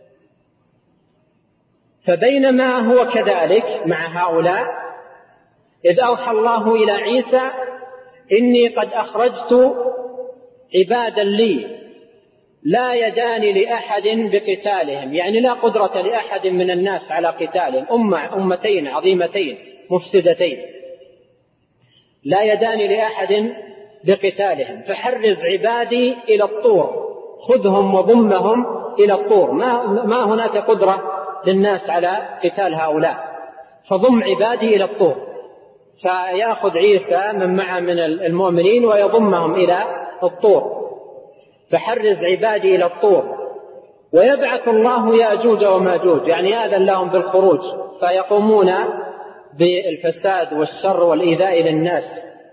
فبينما هو كذلك مع هؤلاء إذ أوحى الله إلى عيسى: إني قد أخرجت عبادا لي لا يدان لأحد بقتالهم، يعني لا قدرة لأحد من الناس على قتالهم، أمتين عظيمتين مفسدتين لا يدان لأحد بقتالهم، فحرز عبادي إلى الطور، خذهم وضمهم إلى الطور، ما هناك قدرة للناس على قتال هؤلاء، فضم عبادي إلى الطور. فيأخذ عيسى من معه من المؤمنين ويضمهم إلى الطور، فحرز عبادي إلى الطور، ويبعث الله يأجوج وماجوج، يعني يأذن لهم بالخروج، فيقومون بالفساد والشر والإيذاء للناس،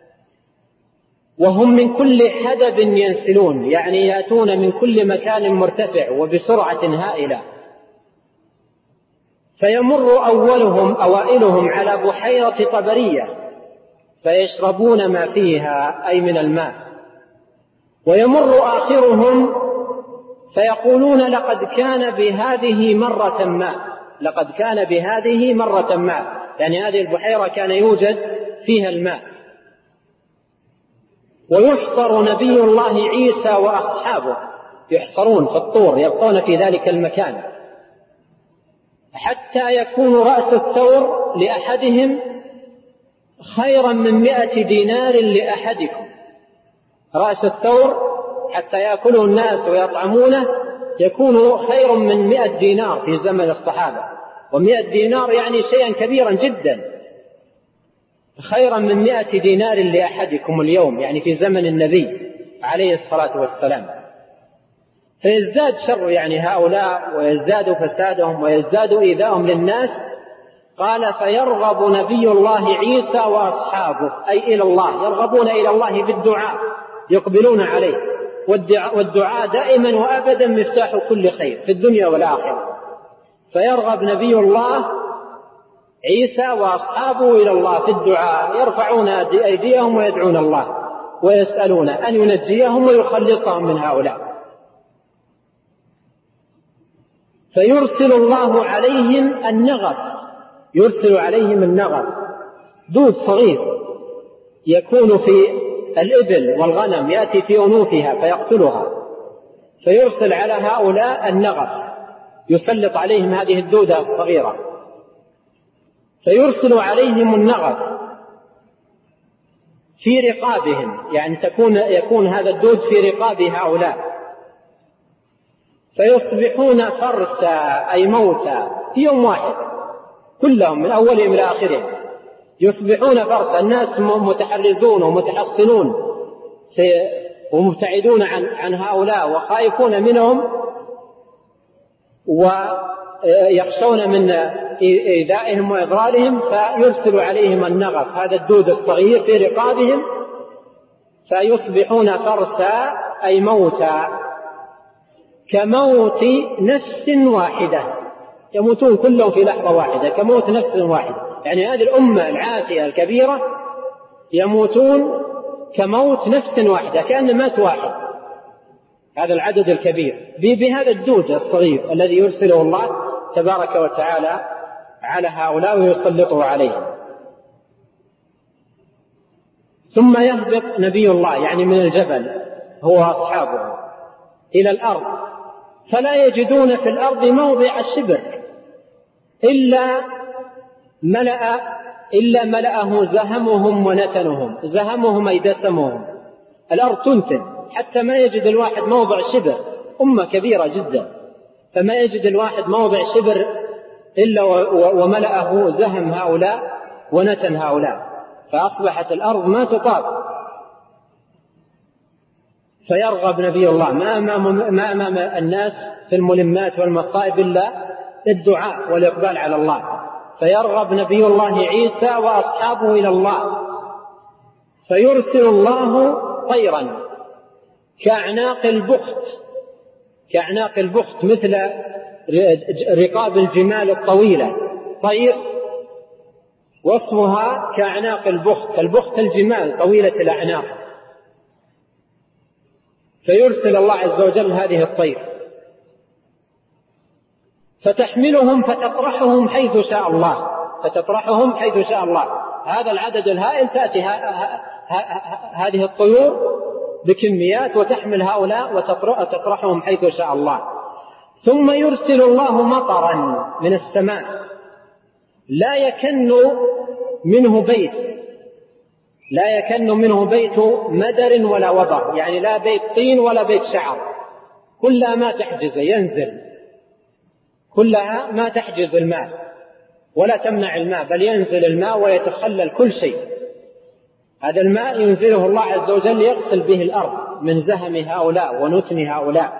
وهم من كل حدب ينسلون، يعني يأتون من كل مكان مرتفع وبسرعة هائلة. فيمر أوائلهم على بحيرة طبرية فيشربون ما فيها أي من الماء، ويمر آخرهم فيقولون: لقد كان بهذه مرة ماء، لقد كان بهذه مرة ماء، يعني هذه البحيرة كان يوجد فيها الماء. ويحصر نبي الله عيسى وأصحابه، يحصرون في الطور، يبقون في ذلك المكان، حتى يكون رأس الثور لأحدهم خيرا من 100 دينار لأحدكم. رأس الثور حتى يأكله الناس ويطعمونه يكون خير من 100 دينار في زمن الصحابة، و100 دينار يعني شيئا كبيرا جدا، خيرا من 100 دينار لأحدكم اليوم، يعني في زمن النبي عليه الصلاة والسلام. فيزداد شر يعني هؤلاء، ويزداد فسادهم، ويزداد إيذاءهم للناس. قال: فيرغب نبي الله عيسى وأصحابه أي إلى الله، يرغبون إلى الله بالدعاء، يقبلون عليه، والدعاء دائما وأبدا مفتاح كل خير في الدنيا والآخرة. فيرغب نبي الله عيسى وأصحابه إلى الله في الدعاء، يرفعون أيديهم ويدعون الله ويسألون أن ينجيهم ويخلصهم من هؤلاء. فيرسل الله عليهم النغف، يرسل عليهم النغف، دود صغير يكون في الإبل والغنم، يأتي في أنوفها فيقتلها، فيرسل على هؤلاء النغف، يسلط عليهم هذه الدودة الصغيرة، فيرسل عليهم النغف في رقابهم، يعني يكون هذا الدود في رقاب هؤلاء، فيصبحون فرسا أي موتى في يوم واحد، كلهم من أولهم إلى آخرهم يصبحون فرسا. الناس متحرزون ومتحصنون ومبتعدون عن هؤلاء وخائفون منهم ويخشون من إيذائهم وإضرارهم، فيرسل عليهم النغف هذا الدود الصغير في رقابهم، فيصبحون فرسا أي موتى كموت نفس واحدة، يموتون كلهم في لحظة واحدة كموت نفس واحدة، يعني هذه الأمة العاتية الكبيرة يموتون كموت نفس واحدة، كأن مات واحد، هذا العدد الكبير بهذا الدود الصغير الذي يرسله الله تبارك وتعالى على هؤلاء ويسلطه عليهم. ثم يهبط نبي الله يعني من الجبل هو أصحابه إلى الأرض، فلا يجدون في الأرض موضع الشبر إلا ملأ إلا ملأه زهمهم ونتنهم. زهمهم أي دسمهم. الأرض تنتن حتى ما يجد الواحد موضع شبر، أمة كبيرة جدا، فما يجد الواحد موضع شبر إلا وملأه زهم هؤلاء ونتن هؤلاء، فأصبحت الأرض ما تطاق. فيرغب نبي الله ما أمام الناس في الملمات والمصائب إلا الدعاء والإقبال على الله. فيرغب نبي الله عيسى وأصحابه إلى الله، فيرسل الله طيرا كأعناق البخت مثل رقاب الجمال الطويلة، طير وصفها كأعناق البخت الجمال طويلة الأعناق. فيرسل الله عز وجل هذه الطير فتحملهم فتطرحهم حيث شاء الله. هذا العدد الهائل تأتي هذه الطيور بكميات وتحمل هؤلاء وتطرحهم حيث شاء الله. ثم يرسل الله مطرا من السماء لا يكن منه بيت مدر ولا وبر، يعني لا بيت طين ولا بيت شعر، كلها ما تحجز ينزل، كلها ما تحجز الماء ولا تمنع الماء، بل ينزل الماء ويتخلل كل شيء. هذا الماء ينزله الله عز وجل يغسل به الأرض من زهم هؤلاء ونتن هؤلاء،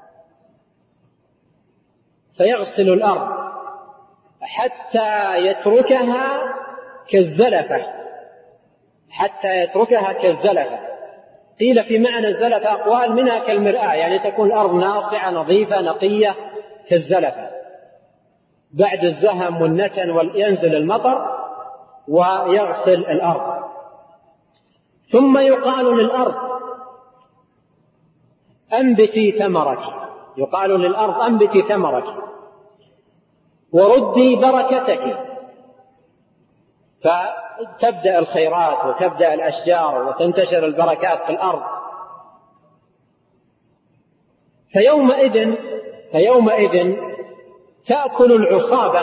فيغسل الأرض حتى يتركها كالزلفة. قيل في معنى الزلفة أقوال منها كالمرآة، يعني تكون الأرض ناصعة نظيفة نقية كالزلفة. بعد الزهم والنتن ينزل المطر ويغسل الأرض. ثم يقال للأرض أنبتي ثمرك وردي بركتك، فتبدأ الخيرات وتبدأ الأشجار وتنتشر البركات في الأرض. فيومئذ تأكل العصابة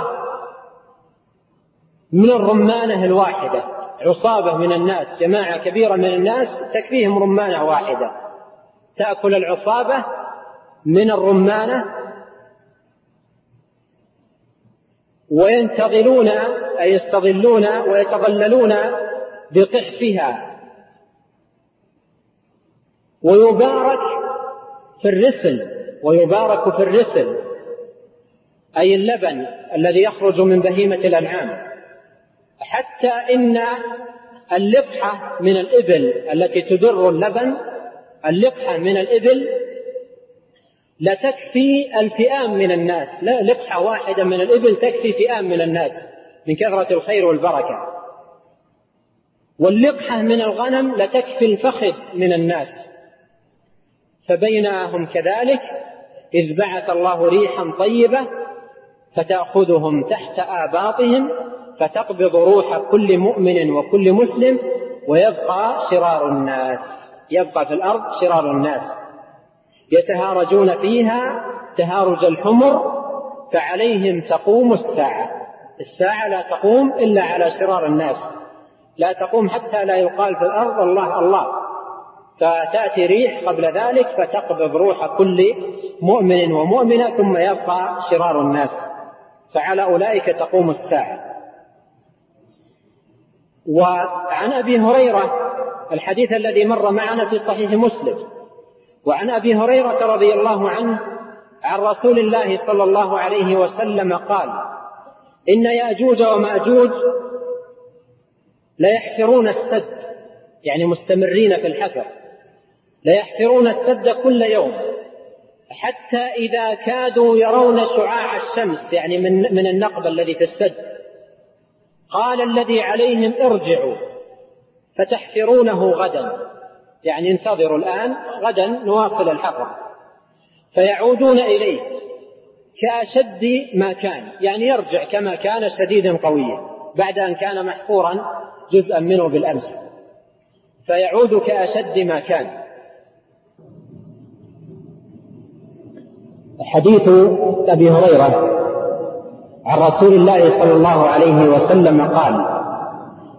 من الرمانة الواحدة، عصابة من الناس، جماعة كبيرة من الناس تكفيهم رمانة واحدة، تأكل العصابة من الرمانة وينتظلون أي يستظلون ويتظللون بقحفها. ويبارك في الرسل أي اللبن الذي يخرج من بهيمة الأنعام، حتى إن اللقحة من الإبل التي تدر اللبن، اللقحة من الإبل لا تكفي الفئام من الناس، لا، لقحة واحدة من الإبل تكفي فئام من الناس من كثرة الخير والبركة. واللقحة من الغنم لا تكفي الفخذ من الناس. فبينهم كذلك إذ بعث الله ريحا طيبة فتأخذهم تحت آباطهم فتقبض روح كل مؤمن وكل مسلم ويبقى في الأرض شرار الناس يتهارجون فيها تهارج الحمر فعليهم تقوم الساعة لا تقوم إلا على شرار الناس، لا تقوم حتى لا يقال في الأرض الله الله، فتأتي ريح قبل ذلك فتقبض روح كل مؤمن ومؤمنة ثم يبقى شرار الناس، فعلى أولئك تقوم الساعة. وعن أبي هريرة الحديث الذي مر معنا في صحيح مسلم، وعن أبي هريرة رضي الله عنه عن رسول الله صلى الله عليه وسلم قال: إن يأجوج ومأجوج لا يحفرون السد، يعني مستمرين في الحفر، لا يحفرون السد كل يوم حتى إذا كادوا يرون شعاع الشمس، يعني من النقب الذي في السد، قال الذي عليهم ارجعوا فتحفرونه غدا، يعني انتظروا الآن غدا نواصل الحفر، فيعودون إليه كأشد ما كان، يعني يرجع كما كان شديدا قويا بعد أن كان محفورا جزءا منه بالأمس، فيعود كأشد ما كان. حديث أبي هريرة عن رسول الله صلى الله عليه وسلم قال: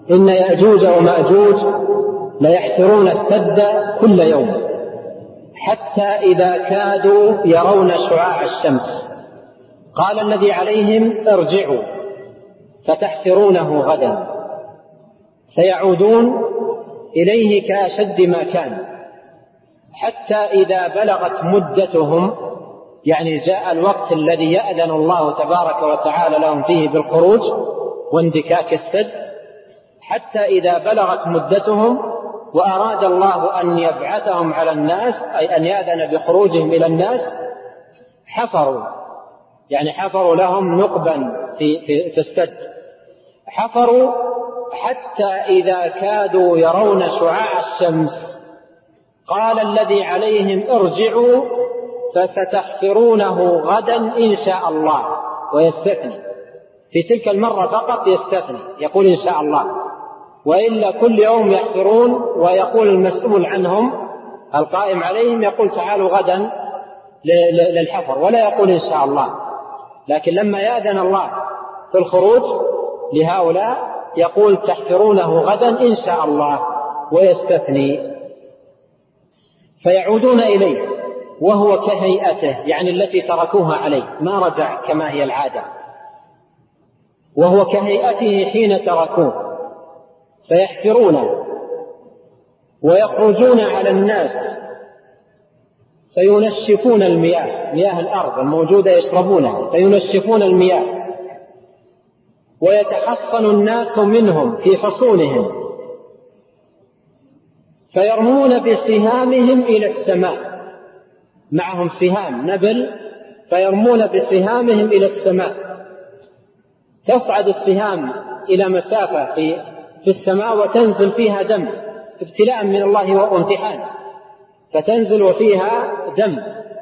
إن يأجوج ومأجوج ليحفرون السد كل يوم حتى إذا كادوا يرون شعاع الشمس قال الذي عليهم ارجعوا فتحفرونه غدا، فيعودون إليه كأشد ما كان، حتى إذا بلغت مدتهم، يعني جاء الوقت الذي يأذن الله تبارك وتعالى لهم فيه بالخروج واندكاك السد، حتى إذا بلغت مدتهم وأراد الله أن يبعثهم على الناس، أي أن يأذن بخروجهم إلى الناس، حفروا، يعني حفروا لهم نقبا في السد، حفروا حتى إذا كادوا يرون شعاع الشمس قال الذي عليهم ارجعوا فستحفرونه غدا إن شاء الله، ويستثني في تلك المرة فقط، يستثني يقول إن شاء الله، وإلا كل يوم يحفرون، ويقول المسؤول عنهم القائم عليهم يقول تعالوا غدا للحفر، ولا يقول إن شاء الله. لكن لما يأذن الله في الخروج لهؤلاء يقول تحفرونه غدا إن شاء الله، ويستثني. فيعودون إليه وهو كهيئته، يعني التي تركوها عليه، ما رجع كما هي العادة، وهو كهيئته حين تركوه، فيحفرونه ويخرجون على الناس فينشفون المياه، مياه الأرض الموجودة يشربونها، فينشفون المياه، ويتحصن الناس منهم في حصونهم، فيرمون بسهامهم إلى السماء، معهم سهام نبل، فيرمون بسهامهم إلى السماء، تصعد السهام إلى مسافة في السماء وتنزل فيها دم، ابتلاء من الله وامتحان، فتنزل فيها دم،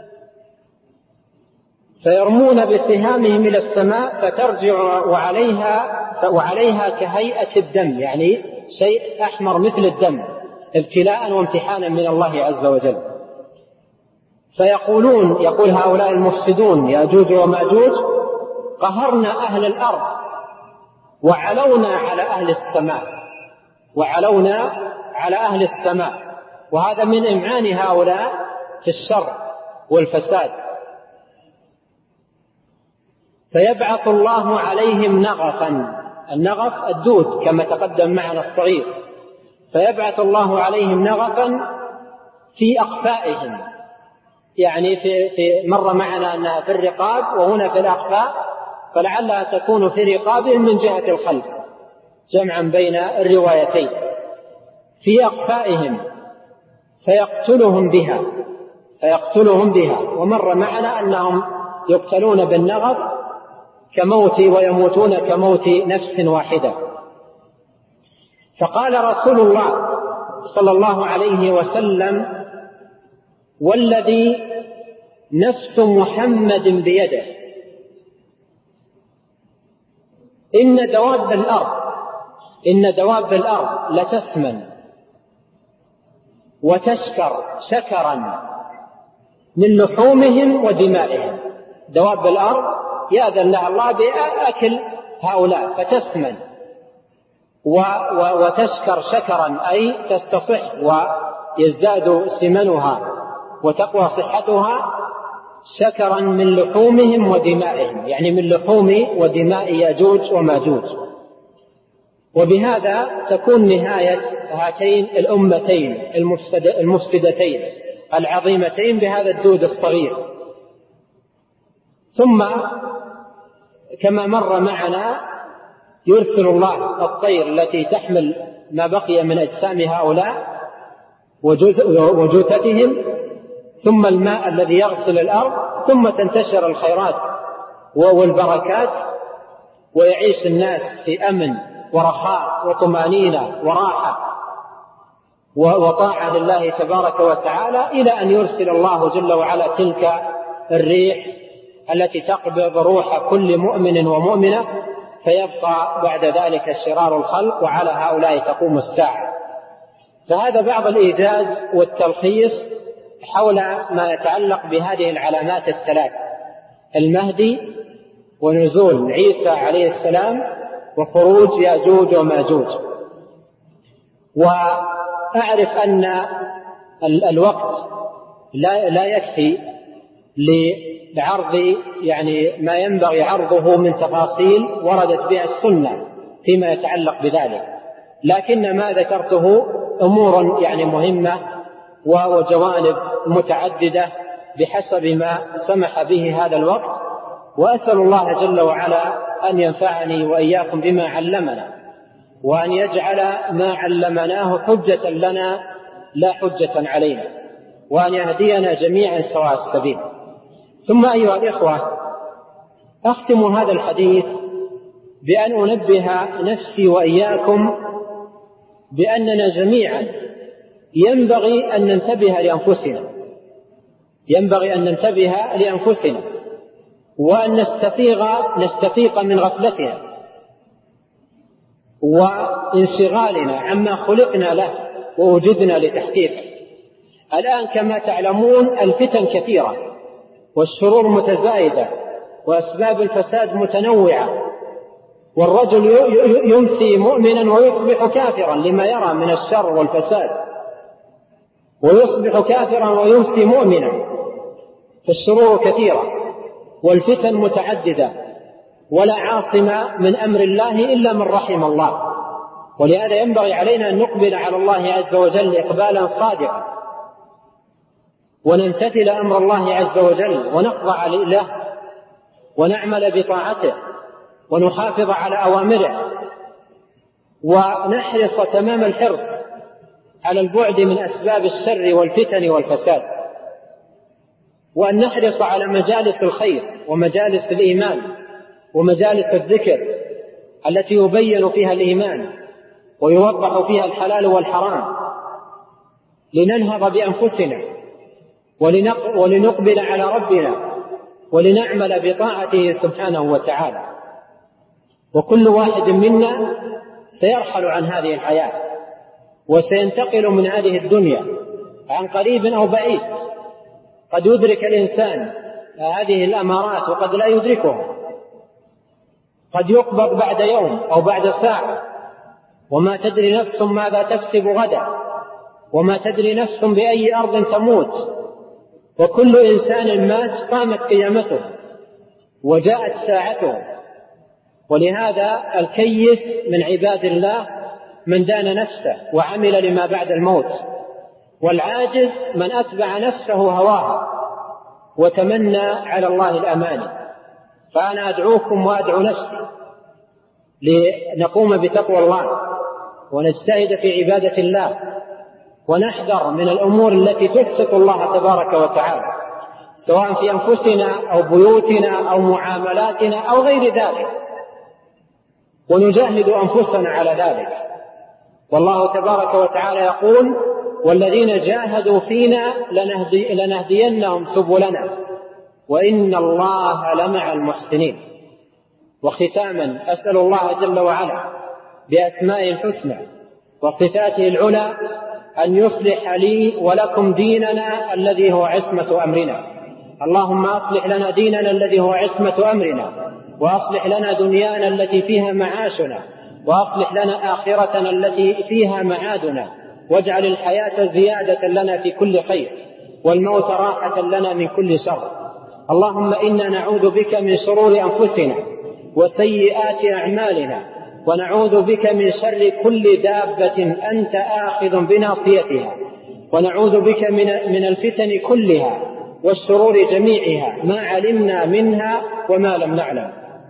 فيرمون بسهامهم إلى السماء فترجع وعليها كهيئة الدم، يعني شيء أحمر مثل الدم، ابتلاء وامتحانا من الله عز وجل. فيقولون، يقول هؤلاء المفسدون يأجوج ومأجوج قهرنا أهل الأرض وعلونا على أهل السماء، وعلونا على أهل السماء، وهذا من إمعان هؤلاء في الشر والفساد. فيبعث الله عليهم نغفا، النغف الدود كما تقدم معنا الصغير، فيبعث الله عليهم نغفا في أقفائهم، يعني في مر معنا أنها في الرقاب وهنا في الأقفاء، فلعلها تكون في رقابهم من جهة الخلف، جمعا بين الروايتين، في أقفائهم فيقتلهم بها، ومر معنا أنهم يقتلون بالنغف كموت ويموتون كموت نفس واحدة. فقال رسول الله صلى الله عليه وسلم والذي نفس محمد بيده إن دواب الأرض لتسمن وتشكر شكرا من لحومهم ودمائهم، دواب الأرض يأذن لها الله بأكل هؤلاء فتسمن وتشكر شكرا، أي تستصح ويزداد سمنها وتقوى صحتها، شكرا من لحومهم ودمائهم، يعني من لحوم ودماء يأجوج وماجوج. وبهذا تكون نهاية هاتين الأمتين المفسدتين العظيمتين بهذا الدود الصغير. ثم كما مر معنا يرسل الله الطير التي تحمل ما بقي من أجسام هؤلاء وجثتهم، ثم الماء الذي يغسل الأرض، ثم تنتشر الخيرات والبركات، ويعيش الناس في أمن ورخاء وطمأنينة وراحة وطاعة لله تبارك وتعالى، إلى أن يرسل الله جل وعلا تلك الريح التي تقبض روح كل مؤمن ومؤمنة، فيبقى بعد ذلك شرار الخلق، وعلى هؤلاء تقوم الساعة. فهذا بعض الإيجاز والتلخيص حول ما يتعلق بهذه العلامات الثلاث: المهدي، ونزول عيسى عليه السلام، وخروج يأجوج وماجوج. وأعرف أن الوقت لا يكفي لعرض يعني ما ينبغي عرضه من تفاصيل وردت بها السنة فيما يتعلق بذلك، لكن ما ذكرته أمور يعني مهمة وجوانب متعددة بحسب ما سمح به هذا الوقت. وأسأل الله جل وعلا أن ينفعني وإياكم بما علمنا، وأن يجعل ما علمناه حجة لنا لا حجة علينا، وأن يهدينا جميعا سواء السبيل. ثم أيها الإخوة، أختم هذا الحديث بأن أنبه نفسي وإياكم بأننا جميعا ينبغي أن ننتبه لأنفسنا وأن نستفيق من غفلتنا وانشغالنا عما خلقنا له ووجدنا لتحقيقه. الآن كما تعلمون الفتن كثيرة والشرور متزايدة وأسباب الفساد متنوعة، والرجل يمسي مؤمنا ويصبح كافرا لما يرى من الشر والفساد، ويصبح كافرا ويمسي مؤمنا، فالشرور كثيرة والفتن متعددة، ولا عاصم من أمر الله إلا من رحم الله. ولهذا ينبغي علينا أن نقبل على الله عز وجل إقبالا صادقا، ونمتثل أمر الله عز وجل ونخضع لله ونعمل بطاعته ونحافظ على أوامره، ونحرص تمام الحرص على البعد من أسباب الشر والفتن والفساد، وأن نحرص على مجالس الخير ومجالس الإيمان ومجالس الذكر التي يبين فيها الإيمان ويوضح فيها الحلال والحرام، لننهض بأنفسنا ولنقبل على ربنا ولنعمل بطاعته سبحانه وتعالى. وكل واحد منا سيرحل عن هذه الحياة وسينتقل من هذه الدنيا عن قريب أو بعيد. قد يدرك الإنسان هذه الأمارات وقد لا يدركها، قد يقبض بعد يوم أو بعد ساعة، وما تدري نفس ماذا تكسب غدا، وما تدري نفس بأي أرض تموت. وكل إنسان مات قامت قيامته وجاءت ساعته. ولهذا الكيس من عباد الله من دان نفسه وعمل لما بعد الموت، والعاجز من أتبع نفسه هواها وتمنى على الله الأماني. فأنا أدعوكم وأدعو نفسي لنقوم بتقوى الله ونجتهد في عبادة الله، ونحذر من الأمور التي تسخط الله تبارك وتعالى، سواء في أنفسنا أو بيوتنا أو معاملاتنا أو غير ذلك، ونجاهد أنفسنا على ذلك. والله تبارك وتعالى يقول: والذين جاهدوا فينا لنهدينهم سبلنا وإن الله لمع المحسنين. وختاما أسأل الله جل وعلا بأسمائه الحسنى وصفاته العلى أن يصلح لي ولكم ديننا الذي هو عصمة أمرنا. اللهم أصلح لنا ديننا الذي هو عصمة أمرنا، وأصلح لنا دنيانا التي فيها معاشنا، وأصلح لنا آخرتنا التي فيها معادنا، واجعل الحياة زيادة لنا في كل خير والموت راحة لنا من كل شر. اللهم إنا نعوذ بك من شرور أنفسنا وسيئات أعمالنا، ونعوذ بك من شر كل دابة أنت آخذ بناصيتها، ونعوذ بك من الفتن كلها والشرور جميعها ما علمنا منها وما لم نعلم.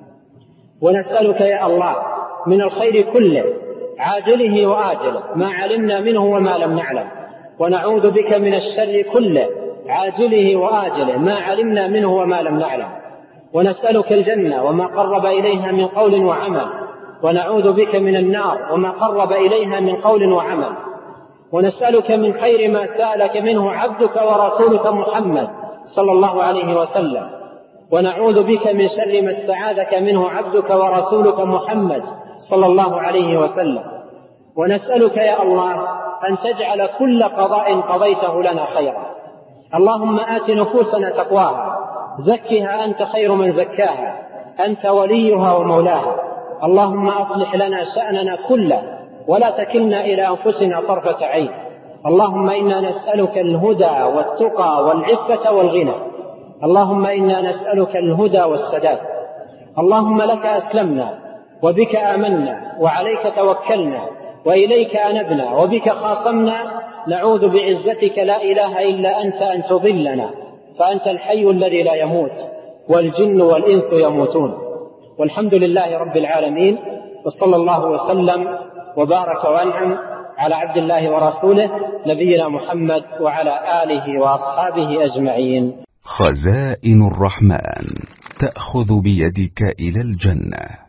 ونسألك يا الله من الخير كله عاجله وآجله ما علمنا منه وما لم نعلم، ونعوذ بك من الشر كله عاجله وآجله ما علمنا منه وما لم نعلم. ونسألك الجنة وما قرب إليها من قول وعمل، ونعوذ بك من النار وما قرب إليها من قول وعمل. ونسألك من خير ما سألك منه عبدك ورسولك محمد صلى الله عليه وسلم، ونعوذ بك من شر ما استعاذك منه عبدك ورسولك محمد صلى الله عليه وسلم. ونسألك يا الله أن تجعل كل قضاء قضيته لنا خيرا. اللهم آت نفوسنا تقواها، زكها أنت خير من زكاها، أنت وليها ومولاها. اللهم أصلح لنا شأننا كله ولا تكلنا إلى أنفسنا طرفة عين. اللهم إنا نسألك الهدى والتقى والعفة والغنى. اللهم إنا نسألك الهدى والسداد. اللهم لك أسلمنا وبك آمنا وعليك توكلنا وإليك أنبنا وبك خاصمنا، نعوذ بعزتك لا إله إلا أنت أن تضلنا، فأنت الحي الذي لا يموت والجن والإنس يموتون. والحمد لله رب العالمين، وصلى الله وسلم وبارك وأنعم على عبد الله ورسوله نبينا محمد وعلى آله وأصحابه أجمعين. خزائن الرحمن تأخذ بيدك إلى الجنة.